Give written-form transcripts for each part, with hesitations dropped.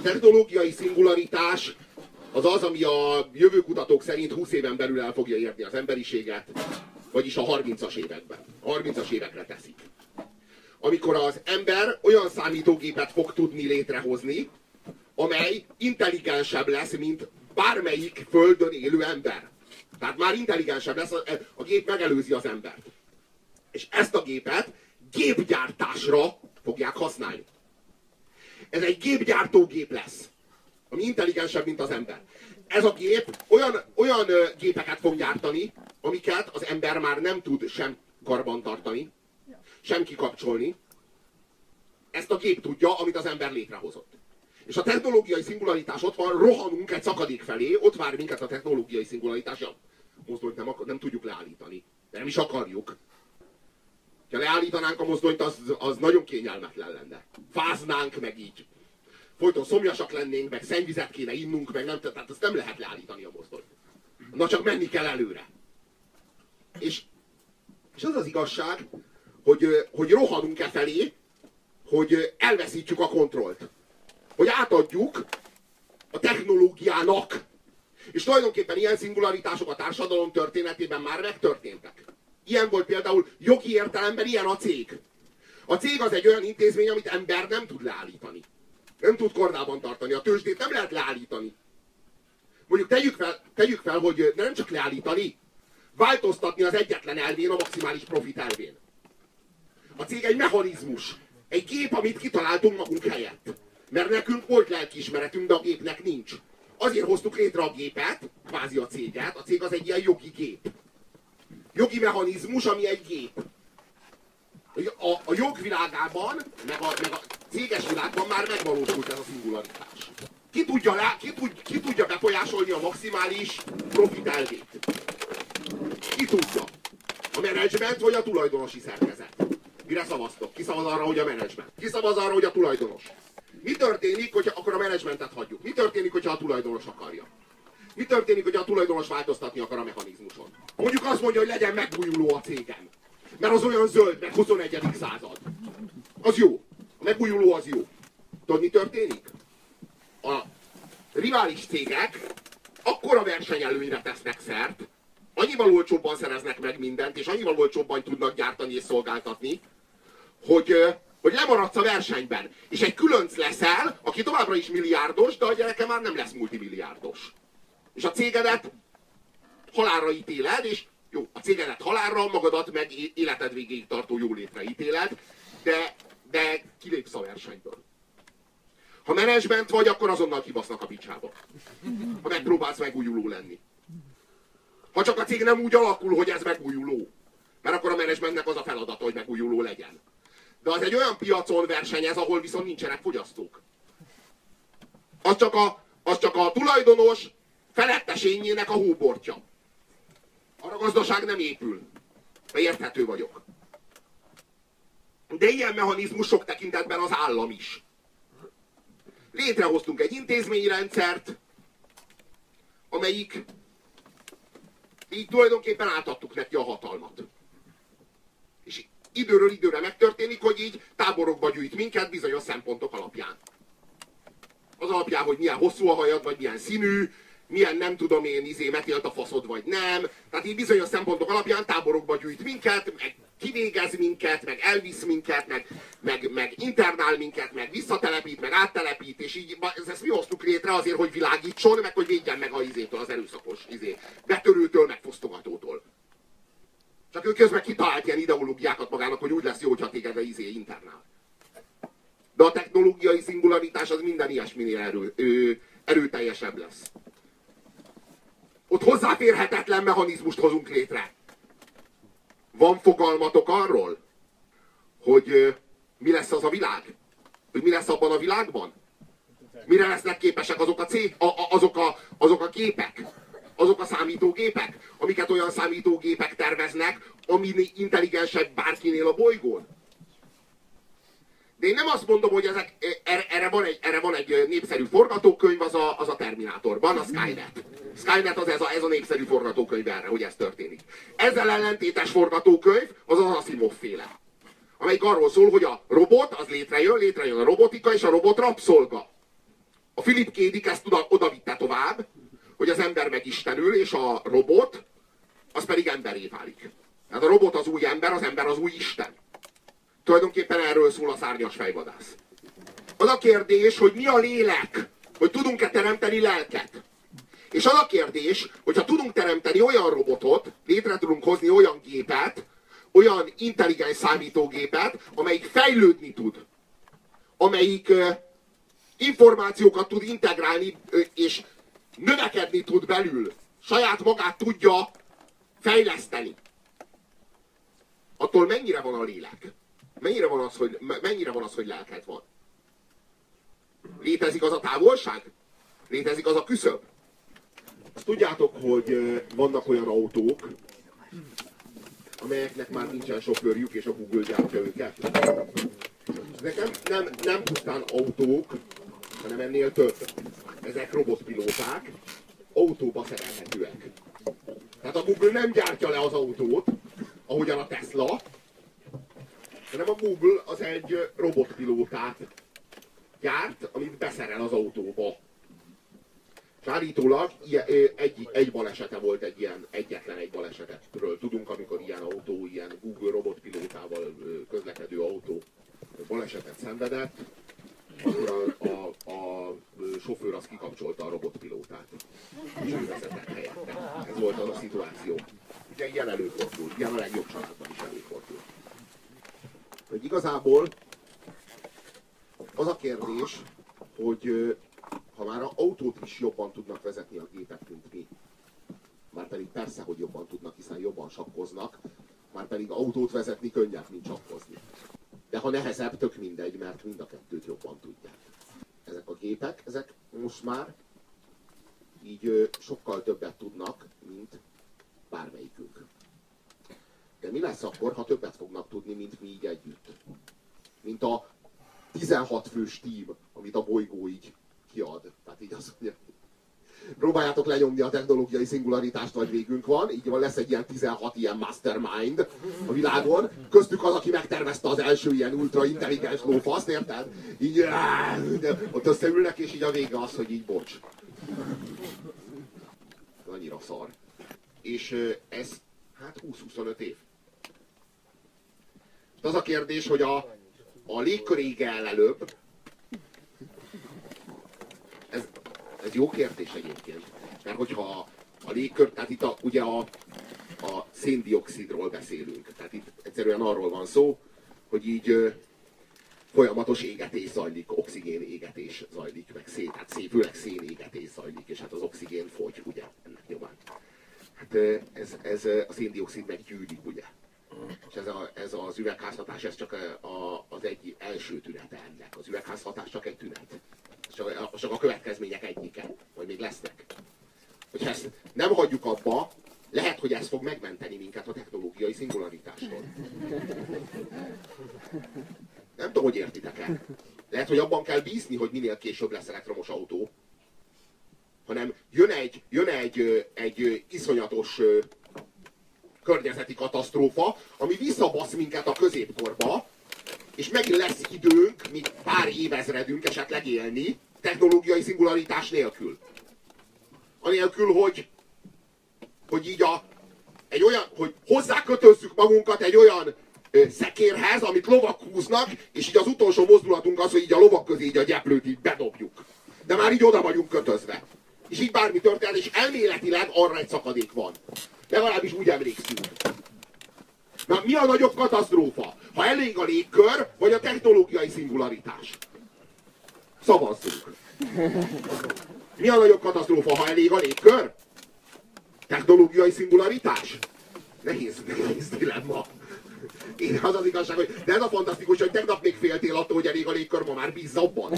A technológiai szingularitás az az, ami a jövőkutatók szerint 20 éven belül el fogja érni az emberiséget, vagyis a 30-as években. A 30-as évekre teszik. Amikor az ember olyan számítógépet fog tudni létrehozni, amely intelligensebb lesz, mint bármelyik földön élő ember. Tehát már intelligensebb lesz, a gép megelőzi az embert. És ezt a gépet gépgyártásra fogják használni. Ez egy gépgyártógép lesz, ami intelligensebb, mint az ember. Ez a gép olyan gépeket fog gyártani, amiket az ember már nem tud sem karbantartani, sem kikapcsolni. Ezt a gép tudja, amit az ember létrehozott. És a technológiai szingularitás ott van, rohanunk egy szakadék felé, ott vár minket a technológiai szingularitás. Ja, mozdonyt nem tudjuk leállítani. De nem is akarjuk. Ha leállítanánk a mozdonyt, az nagyon kényelmetlen lenne. Fáznánk meg így. Folyton szomjasak lennénk, meg szennyvizet kéne innunk, meg nem, tehát azt nem lehet leállítani a mozdonyt. Na csak menni kell előre. És az az igazság, hogy rohanunk felé, hogy elveszítjük a kontrollt. Hogy átadjuk a technológiának. És tulajdonképpen ilyen szingularitások a társadalom történetében már megtörténtek. Ilyen volt például jogi értelemben ilyen a cég. A cég az egy olyan intézmény, amit ember nem tud leállítani. Nem tud kordában tartani. A tőzsdét nem lehet leállítani. Mondjuk tegyük fel, hogy nem csak leállítani, változtatni az egyetlen elvén, a maximális profit elvén. A cég egy mechanizmus. Egy gép, amit kitaláltunk magunk helyett. Mert nekünk volt lelkiismeretünk, de a gépnek nincs. Azért hoztuk létre a gépet, kvázi a céget. A cég az egy ilyen jogi gép. Jogi mechanizmus, ami egy gép. A jogvilágában, meg a céges világban már megvalósult ez a szingularitás. Ki tudja befolyásolni a maximális profit elvét? Ki tudja? A menedzsment vagy a tulajdonosi szerkezet? Mire szavaztok? Ki szavaz arra, hogy a menedzsment? Ki szavaz arra, hogy a tulajdonos? Mi történik, hogyha akkor a menedzsmentet hagyjuk? Mi történik, hogyha a tulajdonos akarja? Mi történik, hogyha a tulajdonos változtatni akar a mechanizmuson? Mondjuk azt mondja, hogy legyen megújuló a cégem. Mert az olyan zöld, meg 21. század. Az jó. A megújuló az jó. Tudod, mi történik? A rivális cégek akkora versenyelőnyre tesznek szert, annyival olcsóbban szereznek meg mindent, és annyival olcsóbban tudnak gyártani és szolgáltatni, hogy lemaradsz a versenyben. És egy különc leszel, aki továbbra is milliárdos, de a gyereke már nem lesz multimilliárdos. És a cégedet halálra ítéled, és jó, a cégedet halálra, magadat meg életed végéig tartó jólétre ítéled, de kilépsz a versenyből. Ha menedzsment vagy, akkor azonnal kibasznak a picsába. Ha megpróbálsz megújuló lenni. Ha csak a cég nem úgy alakul, hogy ez megújuló. Mert akkor a menedzsmentnek az a feladata, hogy megújuló legyen. De az egy olyan piacon versenyez, ahol viszont nincsenek fogyasztók. Az csak a tulajdonos felettesényének a hóbortja. Arra a gazdaság nem épül. De érthető vagyok. De ilyen mechanizmus sok tekintetben az állam is. Létrehoztunk egy intézményrendszert, amelyik így tulajdonképpen átadtuk neki a hatalmat. És időről időre megtörténik, hogy így táborokba gyűjt minket bizonyos szempontok alapján. Az alapján, hogy milyen hosszú a hajad, vagy milyen színű, milyen nem tudom én, metélt a faszod, vagy nem. Tehát így bizonyos szempontok alapján táborokba gyűjt minket, meg kivégez minket, meg elvisz minket, meg internál minket, meg visszatelepít, meg áttelepít, és így ezt mi hoztuk létre azért, hogy világítson, meg hogy védjen meg a izétől, az erőszakos betörőtől, meg fosztogatótól. Csak ő közben kitalált ilyen ideológiákat magának, hogy úgy lesz jó, hogyha téged a internál. De a technológiai szingularitás az minden ilyesminél erőteljesebb lesz. Ott hozzáférhetetlen mechanizmust hozunk létre. Van fogalmatok arról, hogy mi lesz az a világ? Hogy mi lesz abban a világban? Mire lesznek képesek azok a gépek? Azok a számítógépek? Amiket olyan számítógépek terveznek, ami intelligensebb bárkinél a bolygón? De én nem azt mondom, hogy erre van egy népszerű forgatókönyv, az a Terminátorban, a Skynet. Skynet az ez a népszerű forgatókönyv erre, hogy ez történik. Ezzel ellentétes forgatókönyv az Asimov féle. Amelyik arról szól, hogy a robot az létrejön a robotika, és a robot rabszolga. A Philip K. Dick ezt oda vitte tovább, hogy az ember megistenül, és a robot, az pedig emberré válik. Tehát a robot az új ember az új Isten. Tulajdonképpen erről szól a Szárnyas fejvadász. Az a kérdés, hogy mi a lélek, hogy tudunk-e teremteni lelket. És az a kérdés, hogyha tudunk teremteni olyan robotot, létre tudunk hozni olyan gépet, olyan intelligens számítógépet, amelyik fejlődni tud, amelyik információkat tud integrálni, és növekedni tud belül, saját magát tudja fejleszteni. Attól mennyire van a lélek? Mennyire van az, hogy lelked van? Létezik az a távolság? Létezik az a küszöb? Azt tudjátok, hogy vannak olyan autók, amelyeknek már nincsen sofőrjük, és a Google gyártja őket. Ezek nem pusztán autók, hanem ennél több. Ezek robotpilóták, autóba szerelhetőek. Tehát a Google nem gyártja le az autót, ahogyan a Tesla, hanem a Google az egy robotpilótát gyárt, amit beszerel az autóba. És állítólag egy balesete volt, egyetlen egy balesetről tudunk, amikor ilyen autó, ilyen Google robotpilótával közlekedő autó balesetet szenvedett, akkor a sofőr az kikapcsolta a robotpilótát. És ő vezetett helyette. Ez volt az a szituáció. Ugye ilyen előfordul, ilyen a legjobb családban is előfordul. Hogy igazából az a kérdés, hogy ha már autót is jobban tudnak vezetni a gépek, mint mi, már pedig persze, hogy jobban tudnak, hiszen jobban sakkoznak, már pedig autót vezetni könnyebb, mint sakkozni. De ha nehezebb, tök mindegy, mert mind a kettőt jobban tudják. Ezek a gépek, ezek most már így sokkal többet tudnak, mint bármelyikünk. De mi lesz akkor, ha többet fognak tudni, mint mi így együtt? Mint a 16 fős tím, amit a bolygó így kiad. Tehát így azt mondja, próbáljátok lenyomni a technológiai szingularitást, vagy végünk van, így van, lesz egy ilyen 16 ilyen mastermind a világon, köztük az, aki megtervezte az első ilyen ultra intelligens lófaszt, érted? Így ott összeülnek, és így a vége az, hogy így bocs. Annyira szar. És ez, hát 20-25 év. Az a kérdés, hogy a légkör ége el előbb. Ez jó kérdés egyébként. Mert hogyha a légkör, tehát itt ugye a széndioxidról beszélünk. Tehát itt egyszerűen arról van szó, hogy így folyamatos égetés zajlik, oxigén égetés zajlik, meg főleg szénégetés zajlik, és hát az oxigén fogy, ugye, ennek nyomán. Hát ez a széndioxid meggyűlik, ugye. És ez az üvegházhatás, ez csak az egy első tünete ennek. Az üvegházhatás csak egy tünet. Csak a következmények egyike, vagy még lesznek. Hogyha ezt nem hagyjuk abba, lehet, hogy ez fog megmenteni minket a technológiai szingularitástól. Nem tudom, hogy értitek-e. Lehet, hogy abban kell bízni, hogy minél később lesz elektromos autó. Hanem jön egy iszonyatos környezeti katasztrófa, ami visszabasz minket a középkorba, és megint lesz időnk, még pár évezredünk esetleg élni, technológiai szingularitás nélkül. Anélkül, hogy így hogy hozzákötözzük magunkat egy olyan szekérhez, amit lovak húznak, és így az utolsó mozdulatunk az, hogy így a lovak közé így a gyeplőt így bedobjuk. De már így oda vagyunk kötözve. És így bármi történt, és elméletileg arra egy szakadék van. Legalábbis úgy emlékszünk. Na, mi a nagyobb katasztrófa? Ha elég a légkör, vagy a technológiai szingularitás? Szavazzunk. Mi a nagyobb katasztrófa, ha elég a légkör? Technológiai szingularitás? Nehéz dilemma. Én az az igazság, hogy de ez a fantasztikus, hogy tegnap még féltél attól, hogy elég a légkör, ma már bízz abban.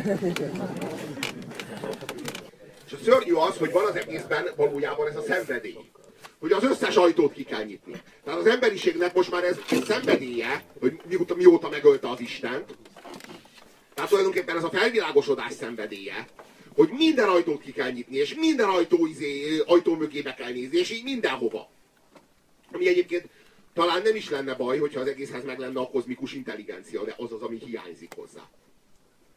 És a szörnyű az, hogy van az egészben valójában ez a szenvedély. Hogy az összes ajtót ki kell nyitni. Tehát az emberiségnek most már ez szenvedélye, hogy mióta megölte az Istent. Tehát tulajdonképpen ez a felvilágosodás szenvedélye, hogy minden ajtót ki kell nyitni, és minden ajtó mögébe kell nézni, és így mindenhova. Ami egyébként talán nem is lenne baj, hogyha az egészhez meg lenne a kozmikus intelligencia, de az az, ami hiányzik hozzá.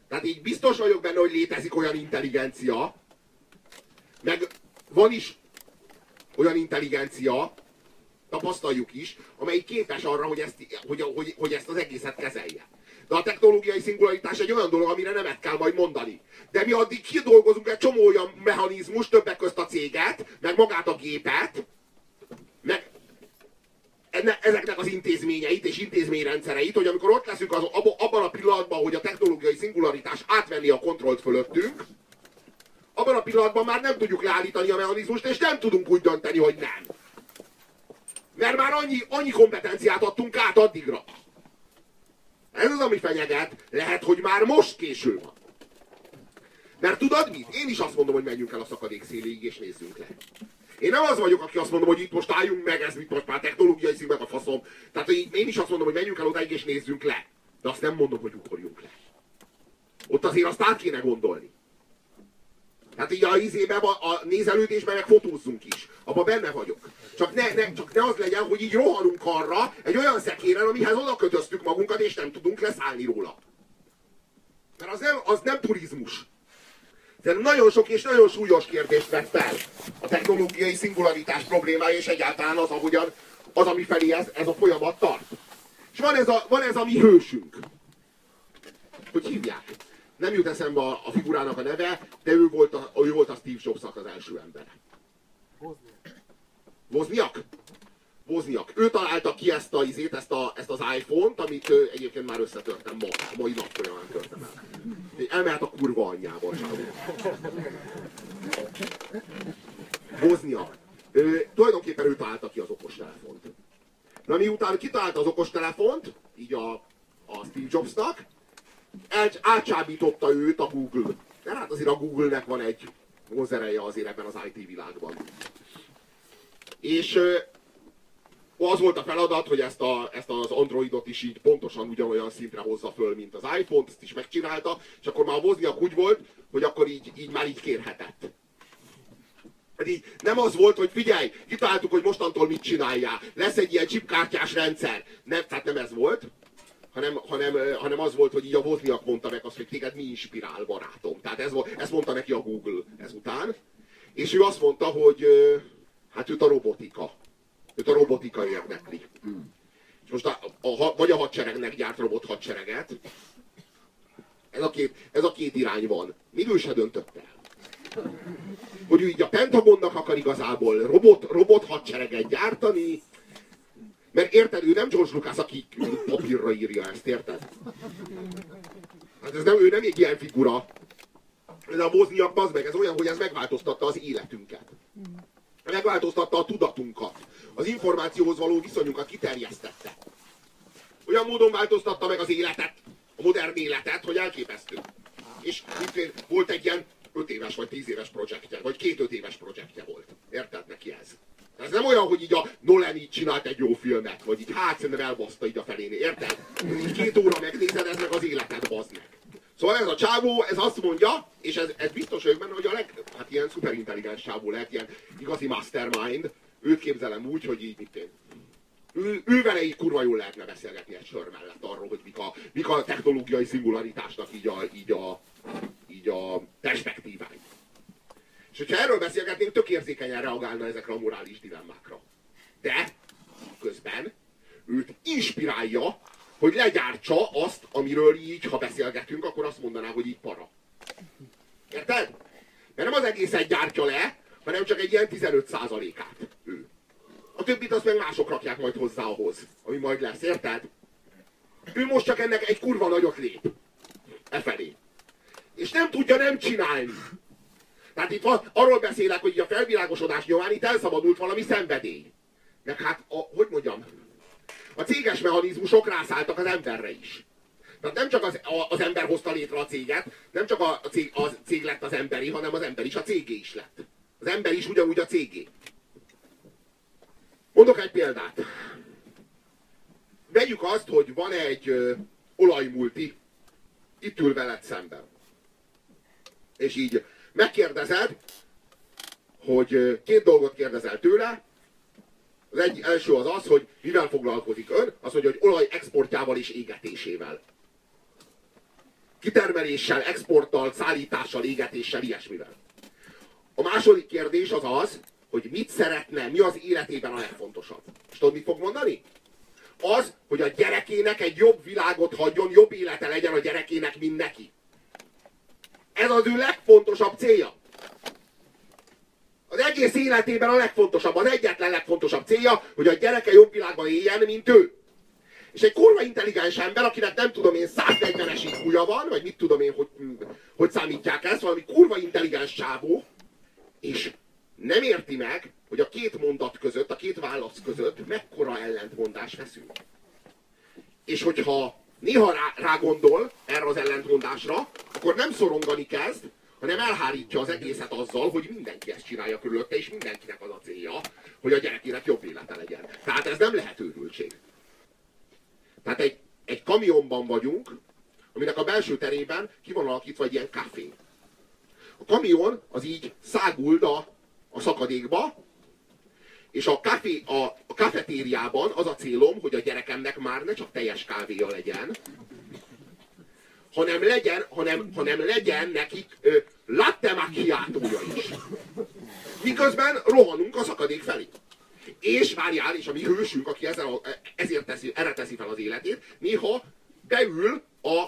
Tehát így biztos vagyok benne, hogy létezik olyan intelligencia, meg van is olyan intelligencia, tapasztaljuk is, amelyik képes arra, hogy ezt az egészet kezelje. De a technológiai szingularitás egy olyan dolog, amire nemet kell majd mondani. De mi addig kidolgozunk egy csomó olyan mechanizmus, többek közt a céget, meg magát a gépet, meg ezeknek az intézményeit és intézményrendszereit, hogy amikor ott leszünk abban a pillanatban, hogy a technológiai szingularitás átvenni a kontrollt fölöttünk, abban a pillanatban már nem tudjuk leállítani a mechanizmust, és nem tudunk úgy dönteni, hogy nem. Mert már annyi kompetenciát adtunk át addigra. Ez az, ami fenyeget. Lehet, hogy már most késő van. Mert tudod mit? Én is azt mondom, hogy menjünk el a szakadék széléig, és nézzünk le. Én nem az vagyok, aki azt mondom, hogy itt most álljunk meg, ez mit most már technológiai színben a faszom. Tehát én is azt mondom, hogy menjünk el odáig, és nézzünk le. De azt nem mondom, hogy ugorjunk le. Ott azért azt át kéne gondolni. Tehát így a nézelődésben meg fotózzunk is. Abban benne vagyok. Csak ne az legyen, hogy így rohanunk arra egy olyan szekéren, amihez oda kötöztük magunkat, és nem tudunk leszállni róla. Mert az nem turizmus. Szerintem nagyon sok és nagyon súlyos kérdést vett fel a technológiai szingularitás problémája, és egyáltalán az, ahogyan az, ami felé ez a folyamat tart. És van ez a mi hősünk. Hogy hívják? Nem jut eszembe a figurának a neve, de ő volt a Steve Jobsnak az első embere. Wozniak? Wozniak. Ő találta ki ezt az iPhone-t, amit egyébként már összetörtem ma. A mai nap folyamán törtem el. Elmehet a kurva anyjába. Wozniak. Tulajdonképpen ő találta ki az okostelefont. Na miután kitalálta az okostelefont, így a Steve Jobsnak, átcsábította őt a Google. De hát azért a Google-nek van egy vonzereje azért ebben az IT világban. És az volt a feladat, hogy ezt az Androidot is így pontosan ugyanolyan szintre hozza föl, mint az iPhone-t, ezt is megcsinálta, és akkor már a Wozniak úgy volt, hogy akkor így már így kérhetett. Hát így nem az volt, hogy figyelj, kitaláltuk, hogy mostantól mit csináljál, lesz egy ilyen chipkártyás rendszer. Tehát nem ez volt, hanem az volt, hogy így a Wozniak mondta meg azt, hogy téged mi inspirál, barátom. Tehát ezt mondta neki a Google ezután. És ő azt mondta, hogy hát őt a robotika. Őt a robotika érdekli. És most vagy a hadseregnek gyárt robot hadsereget. Ez a két irány van. Még ő se döntött el. Hogy ő így a Pentagonnak akar igazából robot hadsereget gyártani. Mert érted, ő nem George Lucas, aki papírra írja ezt, érted? Hát ő nem egy ilyen figura. Ez a Wozniak, az meg, ez olyan, hogy ez megváltoztatta az életünket. Megváltoztatta a tudatunkat. Az információhoz való viszonyunkat kiterjesztette. Olyan módon változtatta meg az életet, a modern életet, hogy elképesztő. És volt egy ilyen 5 éves vagy 10 éves projektje, vagy 2-5 éves projektje volt. Érted neki ez? Ez nem olyan, hogy így a Nolan így csinált egy jó filmet, vagy így szerintem elbaszta így a felén, érted? Így 2 óra megnézed, ez meg az életed, bazd meg. Szóval ez a csávó, ez azt mondja, és ez biztos vagyok benne, hogy hát ilyen szuperintelligens csávó lehet, ilyen igazi mastermind, őt képzelem úgy, hogy így ő vele így kurva jól lehetne beszélgetni egy sör mellett arról, hogy mik a technológiai szingularitásnak így a perspektívái. És hogyha erről beszélgetnénk, tök érzékenyen reagálna ezekre a morális dilemmákra. De közben őt inspirálja, hogy legyártsa azt, amiről így, ha beszélgetünk, akkor azt mondaná, hogy így para. Érted? Mert nem az egészet gyártja le, hanem csak egy ilyen 15%-át ő. A többit azt meg mások rakják majd hozzá ahhoz, ami majd lesz, érted? Ő most csak ennek egy kurva nagyot lép. Efelé. És nem tudja nem csinálni. Tehát itt arról beszélek, hogy a felvilágosodás nyomán itt elszabadult valami szenvedély. Meg hát, hogy mondjam, a céges mechanizmusok rászálltak az emberre is. Tehát nem csak az ember hozta létre a céget, nem csak a cég lett az emberi, hanem az ember is a cégé is lett. Az ember is ugyanúgy a cégé. Mondok egy példát. Vegyük azt, hogy van egy olajmulti, itt ül veled szemben. És így megkérdezed, hogy 2 dolgot kérdezel tőle. Az első az, hogy mivel foglalkozik ön, az, hogy olaj exportjával és égetésével. kitermeléssel, exporttal, szállítással, égetéssel, ilyesmivel. A második kérdés az az, hogy mit szeretne, mi az életében a legfontosabb. És tudod, mit fog mondani? Az, hogy a gyerekének egy jobb világot hagyjon, jobb élete legyen a gyerekének, mint neki. Ez az ő legfontosabb célja. Az egész életében a legfontosabb, az egyetlen legfontosabb célja, hogy a gyereke jobb világban éljen, mint ő. És egy kurva intelligens ember, akinek nem tudom én 140-es IQ-ja van, vagy mit tudom én, hogy számítják ezt, valami kurva intelligens csávó, és nem érti meg, hogy a két mondat között, a két válasz között mekkora ellentmondás feszül. És hogyha néha rágondol erre az ellentmondásra, akkor nem szorongani kezd, hanem elhárítja az egészet azzal, hogy mindenki ezt csinálja körülötte, és mindenkinek az a célja, hogy a gyerekének jobb élete legyen. Tehát ez nem lehet őrültség. Tehát egy kamionban vagyunk, aminek a belső terében ki van alakítva egy ilyen kafé. A kamion az így száguld a szakadékba, és a kafetériában az a célom, hogy a gyerekemnek már ne csak teljes kávéja legyen, hanem legyen nekik latte macchiatója is. Miközben rohanunk a szakadék felé. És várjál, és a mi hősünk, aki erre teszi fel az életét, néha beül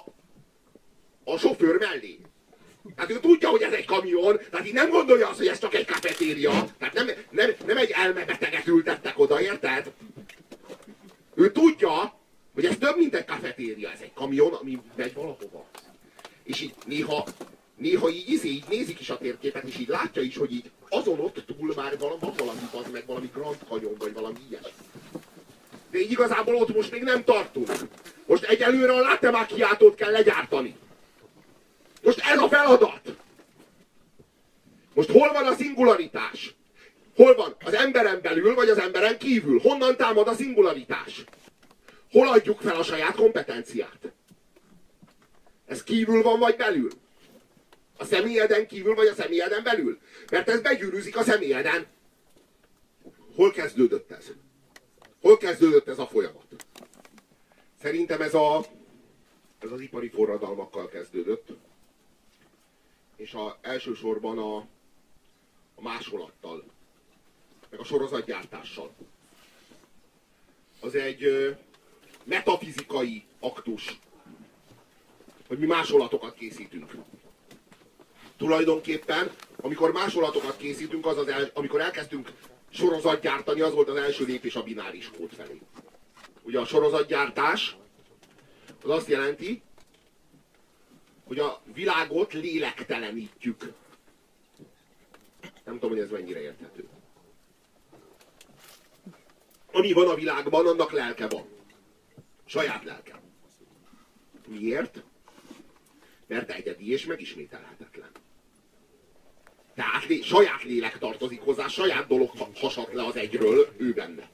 a sofőr mellé. Tehát ő tudja, hogy ez egy kamion, tehát így nem gondolja azt, hogy ez csak egy kafetéria. Tehát nem egy elmebeteget ültettek oda, érted? Ő tudja, hogy ez több, mint egy kafetéria, ez egy kamion, ami megy valahova. És így néha így nézik is a térképet, és így látja is, hogy így azon ott túl már van valami, az meg valami Grand Canyon, vagy valami ilyesmi. De így igazából ott most még nem tartunk. Most egyelőre a latte macchiatót kell legyártani. Most ez a feladat. Most hol van a szingularitás? Hol van? Az emberen belül, vagy az emberen kívül? Honnan támad a szingularitás? Hol adjuk fel a saját kompetenciát? Ez kívül van, vagy belül? A személyeden kívül, vagy a személyeden belül? Mert ez begyűrűzik a személyeden. Hol kezdődött ez? Hol kezdődött ez a folyamat? Szerintem ez az ipari forradalmakkal kezdődött. És elsősorban a másolattal, meg a sorozatgyártással. Az egy metafizikai aktus, hogy mi másolatokat készítünk. Tulajdonképpen, amikor másolatokat készítünk, amikor elkezdtünk sorozatgyártani, az volt az első lépés a bináris kód felé. Ugye a sorozatgyártás az azt jelenti, hogy a világot lélektelenítjük. Nem tudom, hogy ez mennyire érthető. Ami van a világban, annak lelke van. Saját lelke. Miért? Mert egyedi és megismételhetetlen. Tehát saját lélek tartozik hozzá, saját dolog hasat le az egyről, ő benne.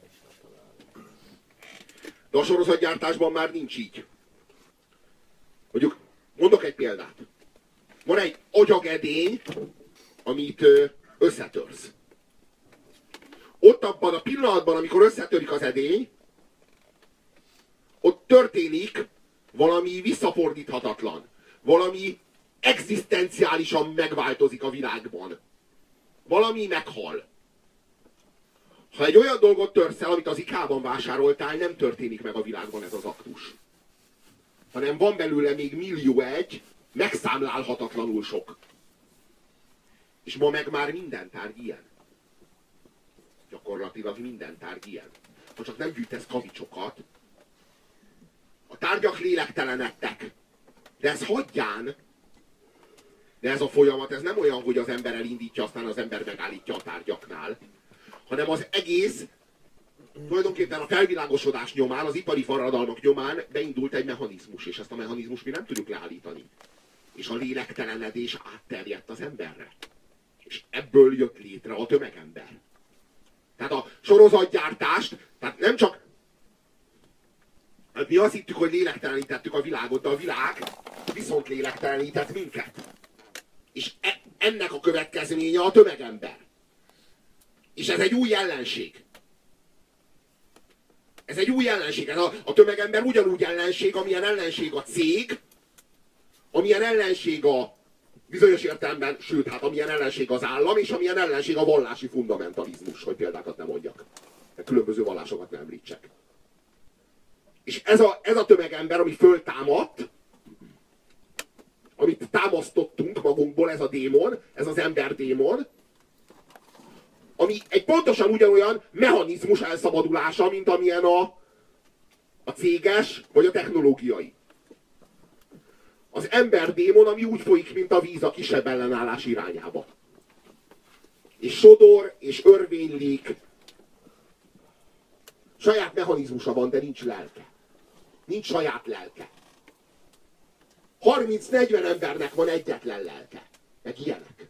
De a sorozatgyártásban már nincs így. Mondjuk, mondok egy példát. Van egy agyagedény, amit összetörsz. Ott abban a pillanatban, amikor összetörik az edény, ott történik valami visszafordíthatatlan. Valami egzisztenciálisan megváltozik a világban. Valami meghal. Ha egy olyan dolgot törsz el, amit az IKEA-ban vásároltál, nem történik meg a világban ez az aktus. Hanem van belőle még millió egy, megszámlálhatatlanul sok. És ma meg már minden tárgy ilyen. Gyakorlatilag minden tárgy ilyen. Ha csak nem gyűjtesz kavicsokat, a tárgyak lélektelenedtek. De ez hagyján. De ez a folyamat, ez nem olyan, hogy az ember elindítja, aztán az ember megállítja a tárgyaknál. Hanem az egész, tulajdonképpen a felvilágosodás nyomán, az ipari forradalmak nyomán beindult egy mechanizmus, és ezt a mechanizmust mi nem tudjuk leállítani. És a lélektelenedés átterjedt az emberre. És ebből jött létre a tömegember. Tehát a sorozatgyártást, tehát nem csak... Hát mi azt hittük, hogy lélektelenítettük a világot, de a világ viszont lélektelenített minket. És ennek a következménye a tömegember. És ez egy új jelenség. Ez egy új jelenség. Ez a tömegember ugyanúgy ellenség, amilyen ellenség a cég, amilyen ellenség a bizonyos értelemben, sőt, hát amilyen ellenség az állam, és amilyen ellenség a vallási fundamentalizmus, hogy példákat nem mondjak. De különböző vallásokat nem említsek. És ez a tömegember, ami föltámadt, amit támasztottunk magunkból, ez a démon, ez az emberdémon, ami egy pontosan ugyanolyan mechanizmus elszabadulása, mint amilyen a céges vagy a technológiai. Az emberdémon, ami úgy folyik, mint a víz a kisebb ellenállás irányába. És sodor, és örvénylik. Saját mechanizmusa van, de nincs lelke. Nincs saját lelke. 30-40 embernek van egyetlen lelke. Meg ilyenek.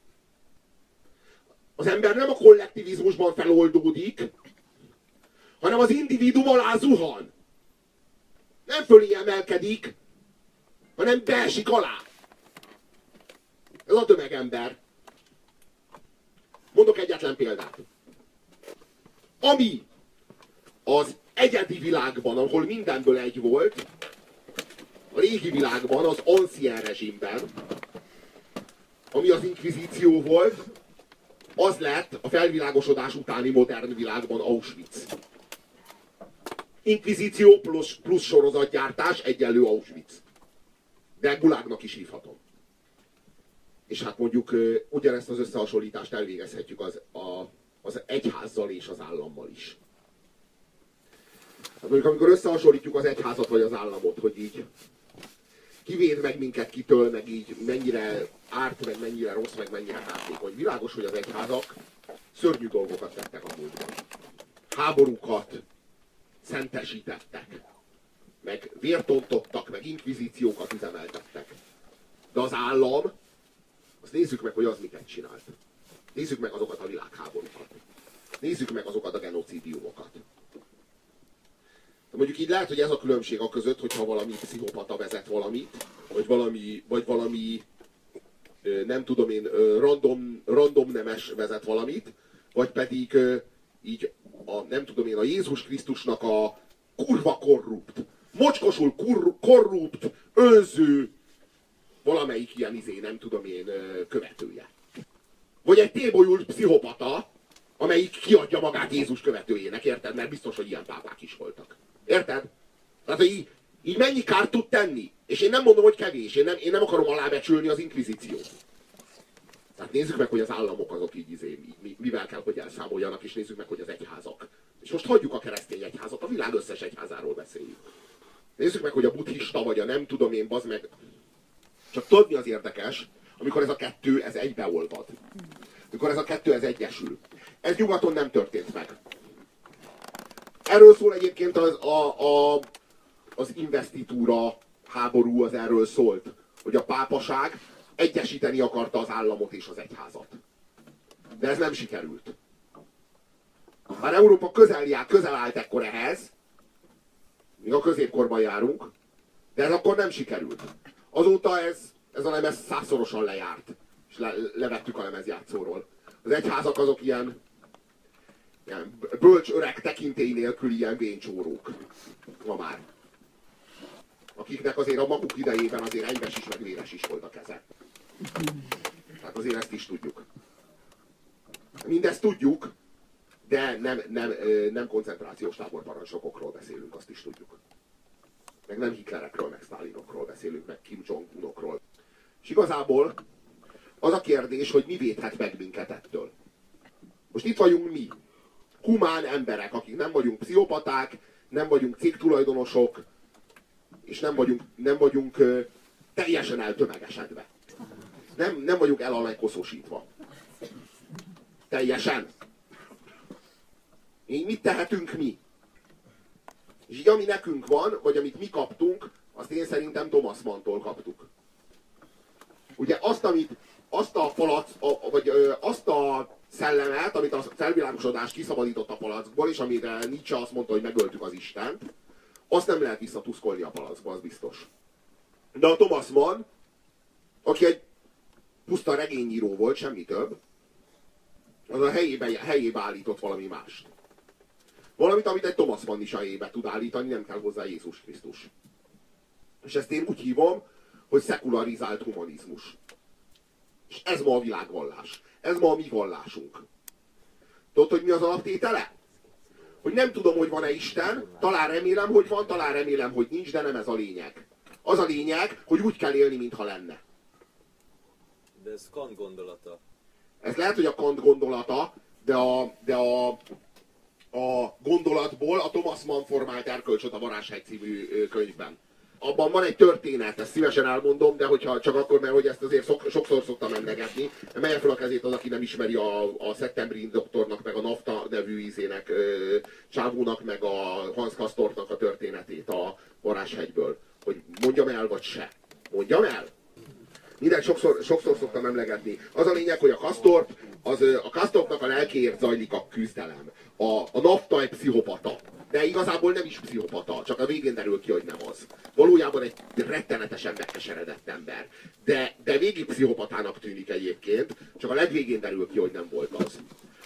Az ember nem a kollektivizmusban feloldódik, hanem az individuum alá zuhan. Nem fölé emelkedik, hanem beesik alá. Ez a tömegember. Mondok egyetlen példát. Ami az egyedi világban, ahol mindenből egy volt, a régi világban, az ancien rezsimben, ami az inkvizíció volt, az lett a felvilágosodás utáni modern világban Auschwitz. Inkvizíció plusz sorozatgyártás egyenlő Auschwitz. De gulágnak is hívhatom. És hát mondjuk ugyanezt az összehasonlítást elvégezhetjük az egyházzal és az állammal is. Hát mondjuk amikor összehasonlítjuk az egyházat vagy az államot, hogy így kivéd meg minket kitől, meg így mennyire árt, meg mennyire rossz, meg mennyire kártékony. Világos, hogy az egyházak szörnyű dolgokat tettek a múltban. Háborúkat szentesítettek, meg vértontottak, meg inkvizíciókat üzemeltettek. De az állam, azt nézzük meg, hogy az miket csinált. Nézzük meg azokat a világháborúkat. Nézzük meg azokat a genocidiumokat. De mondjuk így lehet, hogy ez a különbség a között, hogyha valami pszichopata vezet valamit, vagy valami nem tudom én, random nemes vezet valamit, vagy pedig így nem tudom én, a Jézus Krisztusnak a kurva korrupt, mocskosul korrupt, önző, valamelyik ilyen nem tudom én, követője. Vagy egy tébolyult pszichopata, amelyik kiadja magát Jézus követőjének, érted? Mert biztos, hogy ilyen pápák is voltak. Érted? Tehát, hogy így mennyi kárt tud tenni? És én nem mondom, hogy kevés. Én nem akarom alábecsülni az inkvizíciót. Tehát nézzük meg, hogy az államok azok így mivel kell, hogy elszámoljanak, és nézzük meg, hogy az egyházak. És most hagyjuk a keresztény egyházat, a világ összes egyházáról beszéljük. Nézzük meg, hogy a buddhista, vagy a nem tudom én, bazd meg. Csak tudod, mi az érdekes, amikor ez a kettő, ez egybeolvad. Amikor ez a kettő, ez egyesül. Ez nyugaton nem történt meg. Erről szól egyébként az investitúra háború, az erről szólt, hogy a pápaság egyesíteni akarta az államot és az egyházat. De ez nem sikerült. Bár Európa közel állt ekkor ehhez, még a középkorban járunk, de ez akkor nem sikerült. Azóta ez a lemez 100-szorosan lejárt, és levettük a lemezjátszóról. Az egyházak azok ilyen bölcs öreg tekintély nélkül ilyen véncsórók ma már. Akiknek azért a maguk idejében azért enyves is, meg véres is volt a keze. Tehát azért ezt is tudjuk. Mindezt tudjuk, de nem koncentrációs táborparancsnokokról beszélünk, azt is tudjuk. Meg nem Hitlerekről, meg Sztálinokról beszélünk, meg Kim Jong-unokról. És igazából az a kérdés, hogy mi védhet meg minket ettől. Most itt vagyunk mi, humán emberek, akik nem vagyunk pszichopaták, nem vagyunk cégtulajdonosok, és nem vagyunk teljesen eltömegesedve. Nem vagyunk elalajkoszosítva. Teljesen. Mit tehetünk mi? És így ami nekünk van, vagy amit mi kaptunk, azt én szerintem Thomas Mann-tól kaptuk. Ugye azt a szellemet, amit a felvilágosodás kiszabadított a palackból, és amire Nietzsche azt mondta, hogy megöltük az Istent, azt nem lehet visszatuszkolni a palackba, az biztos. De a Thomas Mann, aki egy puszta regényíró volt, semmi több, az a helyébe állított valami mást. Valamit, amit egy Thomas Mann is a helyébe tud állítani, nem kell hozzá Jézus Krisztus. És ezt én úgy hívom, hogy szekularizált humanizmus. És ez ma a világvallás. Ez ma a mi vallásunk. Tudod, hogy mi az alaptétele? Hogy nem tudom, hogy van-e Isten, talán remélem, hogy van, talán remélem, hogy nincs, de nem ez a lényeg. Az a lényeg, hogy úgy kell élni, mintha lenne. De ez Kant gondolata. Ez lehet, hogy a Kant gondolata, de a gondolatból a Thomas Mann formált erkölcsöt a Varázshegy című könyvben. Abban van egy történet, ezt szívesen elmondom, de hogyha csak akkor, mert hogy ezt azért sokszor szoktam emlegetni. Melyen fel a kezét az, aki nem ismeri a Szeptemberi doktornak, meg a NAFTA nevű csávónak, meg a Hans Castortnak a történetét a Varázshegyből. Hogy mondjam el, vagy se. Mondjam el? Mindent sokszor szoktam emlegetni. Az a lényeg, hogy a Castortnak a lelkéért zajlik a küzdelem. A NAFTA egy pszichopata. De igazából nem is pszichopata, csak a végén derül ki, hogy nem az. Valójában egy rettenetesen megkeseredett ember. De végig pszichopatának tűnik egyébként, csak a legvégén derül ki, hogy nem volt az.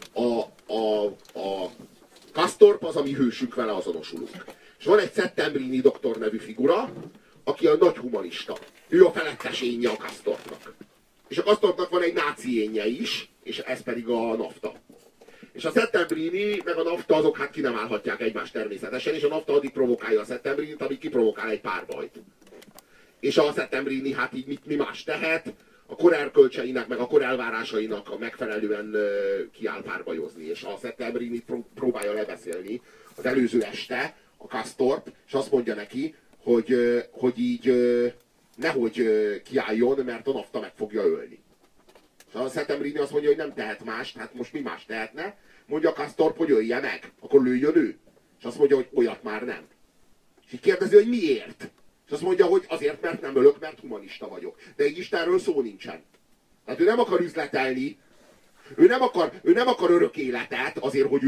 A Castorp az, ami hősünk, vele azonosulunk. És van egy Settembrini doktor nevű figura, aki a nagy humanista. Ő a felettes énje a Castorpnak. És a Castorpnak van egy náci énje is, és ez pedig a NAFTA. És a Settembrini meg a NAFTA azok hát ki nem állhatják egymást természetesen, és a NAFTA addig provokálja a Settembrinit, amíg kiprovokál egy párbajt. És a Settembrini hát így mi más tehet, a kor erkölcseinek, meg a kor elvárásainak megfelelően kiáll párbajozni. És a Settembrinit próbálja lebeszélni az előző este a Castorp, és azt mondja neki, hogy így nehogy kiálljon, mert a NAFTA meg fogja ölni. És a Settembrini azt mondja, hogy nem tehet más, hát most mi más tehetne? Mondja a Castorp, hogy ölje meg, akkor lőjön ő. És azt mondja, hogy olyat már nem. És így kérdezi, hogy miért? És azt mondja, hogy azért, mert nem ölök, mert humanista vagyok. De egy Istenről szó nincsen. Tehát ő nem akar üzletelni, ő nem akar örök életet azért, hogy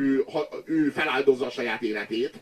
ő feláldozza a saját életét.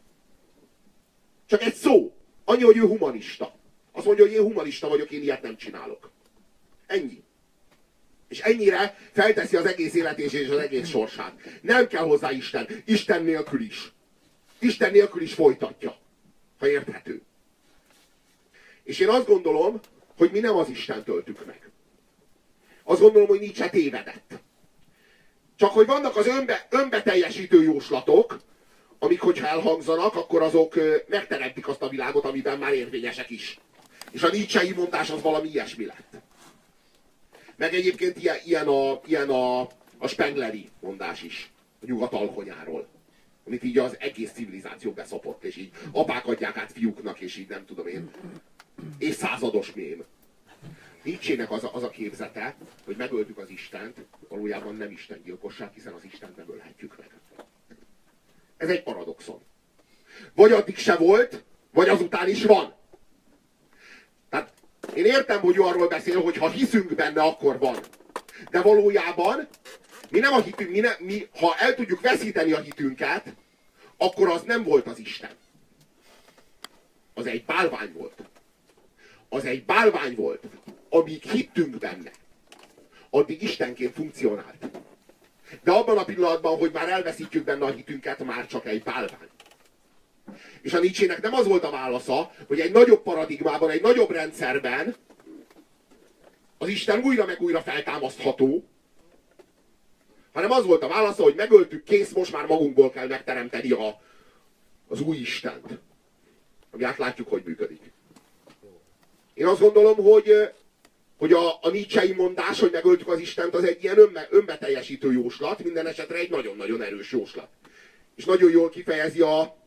Csak egy szó. Annyi, hogy ő humanista. Azt mondja, hogy én humanista vagyok, én ilyet nem csinálok. Ennyi. És ennyire felteszi az egész életét és az egész sorsát. Nem kell hozzá Isten. Isten nélkül is. Isten nélkül is folytatja. Ha érthető. És én azt gondolom, hogy mi nem az Istent töltük meg. Azt gondolom, hogy Nietzsche tévedett. Csak hogy vannak az önbeteljesítő jóslatok, amik, hogyha elhangzanak, akkor azok megteremtik azt a világot, amiben már érvényesek is. És a Nietzschei mondás az valami ilyesmi lett. Meg egyébként ilyen a Spengleri mondás is, a nyugat alkonyáról. Amit így az egész civilizáció beszopott, és így apák adják át fiúknak, és így nem tudom én, évszázados mém. Nietzschének az a képzete, hogy megöltük az Istent, valójában nem istengyilkosság, hiszen az Istent nem ölhetjük meg. Ez egy paradoxon. Vagy addig se volt, vagy azután is van. Tehát én értem, hogy ő arról beszél, hogy ha hiszünk benne, akkor van. De valójában mi nem a hitünk, ha el tudjuk veszíteni a hitünket, akkor az nem volt az Isten. Az egy bálvány volt. Az egy bálvány volt. Amíg hittünk benne, addig Istenként funkcionált. De abban a pillanatban, hogy már elveszítjük benne a hitünket, már csak egy bálvány. És a Nietzschének nem az volt a válasza, hogy egy nagyobb paradigmában, egy nagyobb rendszerben az Isten újra meg újra feltámasztható, hanem az volt a válasza, hogy megöltük, kész, most már magunkból kell megteremteni az új Istent. Ami átlátjuk, hogy működik. Én azt gondolom, hogy a Nietzschei mondás, hogy megöltük az Istent, az egy ilyen önbeteljesítő jóslat, minden esetre egy nagyon-nagyon erős jóslat. És nagyon jól kifejezi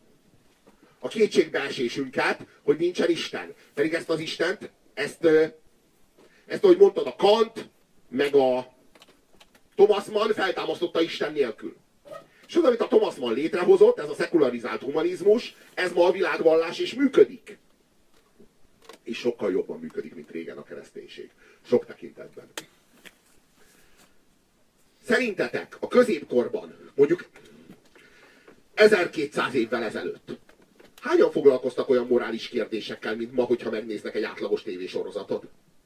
a kétségbeesésünket, hogy nincsen Isten. Pedig ezt az Istent, ezt ahogy mondtad, a Kant, meg a Thomas Mann feltámasztotta Isten nélkül. És az, amit a Thomas Mann létrehozott, ez a szekularizált humanizmus, ez ma a világvallás és működik. És sokkal jobban működik, mint régen a kereszténység. Sok tekintetben. Szerintetek a középkorban, mondjuk 1200 évvel ezelőtt, hányan foglalkoztak olyan morális kérdésekkel, mint ma, hogyha megnéznek egy átlagos tévésorozatot?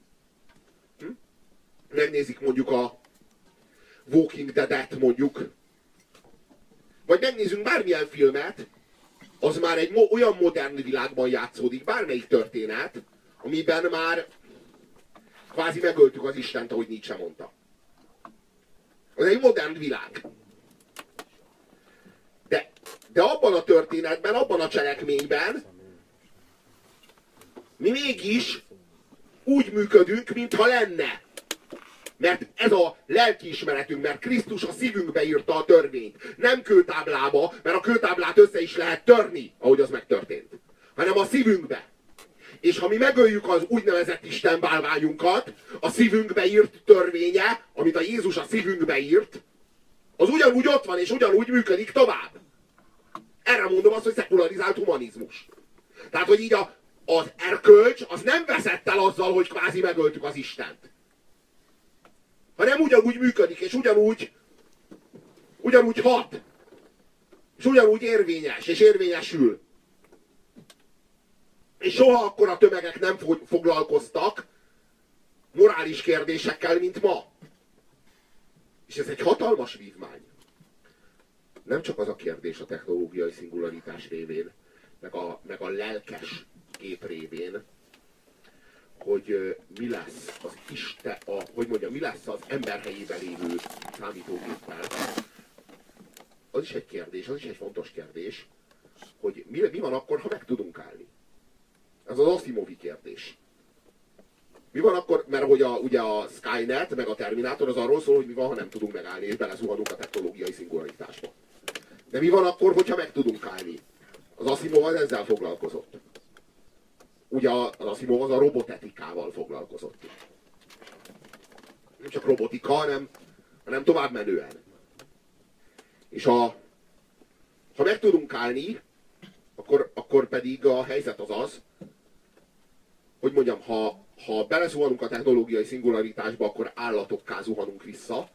Megnézik mondjuk a Walking Dead-et mondjuk, vagy megnézzünk bármilyen filmet, az már egy olyan modern világban játszódik, bármelyik történet, amiben már kvázi megöltük az Istent, ahogy Nietzsche mondta. Az egy modern világ. De abban a történetben, abban a cselekményben mi mégis úgy működünk, mintha lenne. Mert ez a lelkiismeretünk, mert Krisztus a szívünkbe írta a törvényt. Nem kőtáblába, mert a kőtáblát össze is lehet törni, ahogy az megtörtént. Hanem a szívünkbe. És ha mi megöljük az úgynevezett Isten bálványunkat, a szívünkbe írt törvénye, amit a Jézus a szívünkbe írt, az ugyanúgy ott van, és ugyanúgy működik tovább. Erre mondom azt, hogy szekularizált humanizmus. Tehát, hogy így az erkölcs, az nem veszett el azzal, hogy kvázi megöltük az Istent. Hanem ugyanúgy működik, és ugyanúgy hat. És ugyanúgy érvényes, és érvényesül. És soha akkor a tömegek nem foglalkoztak morális kérdésekkel, mint ma. És ez egy hatalmas vívmány. Nem csak az a kérdés a technológiai szingularitás révén, meg a lelkes gép révén, hogy mi lesz az Isten, mi lesz az ember helyében lévő számítógéppel. Az is egy kérdés, az is egy fontos kérdés, hogy mi van akkor, ha meg tudunk állni. Ez az Asimovi kérdés. Mi van akkor, mert hogy ugye a Skynet, meg a Terminátor az arról szól, hogy mi van, ha nem tudunk megállni, és belezuhanunk a technológiai szingularitásba. De mi van akkor, hogyha meg tudunk állni? Az Asimov az ezzel foglalkozott. Ugye az Asimov az a robotetikával foglalkozott. Nem csak robotika, hanem tovább menően. És ha meg tudunk állni, akkor pedig a helyzet az, hogy mondjam, ha belezuhanunk a technológiai szingularitásba, akkor állatokká zuhanunk vissza.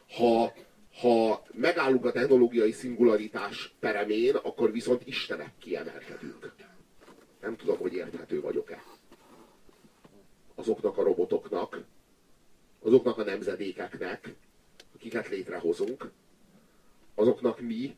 Ha megállunk a technológiai szingularitás peremén, akkor viszont Istenek kiemelkedünk. Nem tudom, hogy érthető vagyok-e. Azoknak a robotoknak, azoknak a nemzedékeknek, akiket létrehozunk, azoknak mi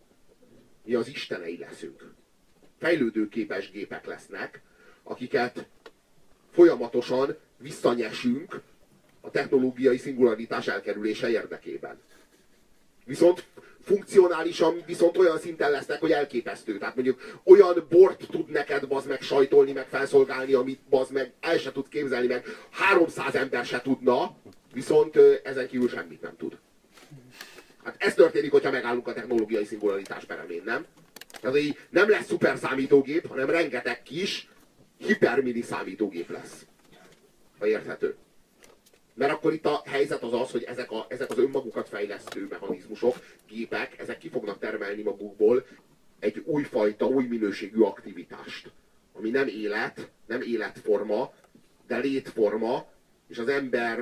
az istenei leszünk. Fejlődőképes gépek lesznek, akiket folyamatosan visszanyesünk a technológiai szingularitás elkerülése érdekében. Viszont funkcionálisan viszont olyan szinten lesznek, hogy elképesztő. Tehát mondjuk olyan bort tud neked bazd meg sajtolni, meg felszolgálni, amit bazd meg el se tud képzelni, meg 300 ember se tudna, viszont ezen kívül semmit nem tud. Hát ez történik, hogyha megállunk a technológiai szingularitás peremén, nem? Tehát így nem lesz szuper számítógép, hanem rengeteg kis, hipermini számítógép lesz. Ha érthető. Mert akkor itt a helyzet az, hogy ezek az önmagukat fejlesztő mechanizmusok, gépek, ezek ki fognak termelni magukból egy újfajta, új minőségű aktivitást. Ami nem élet, nem életforma, de létforma, és az ember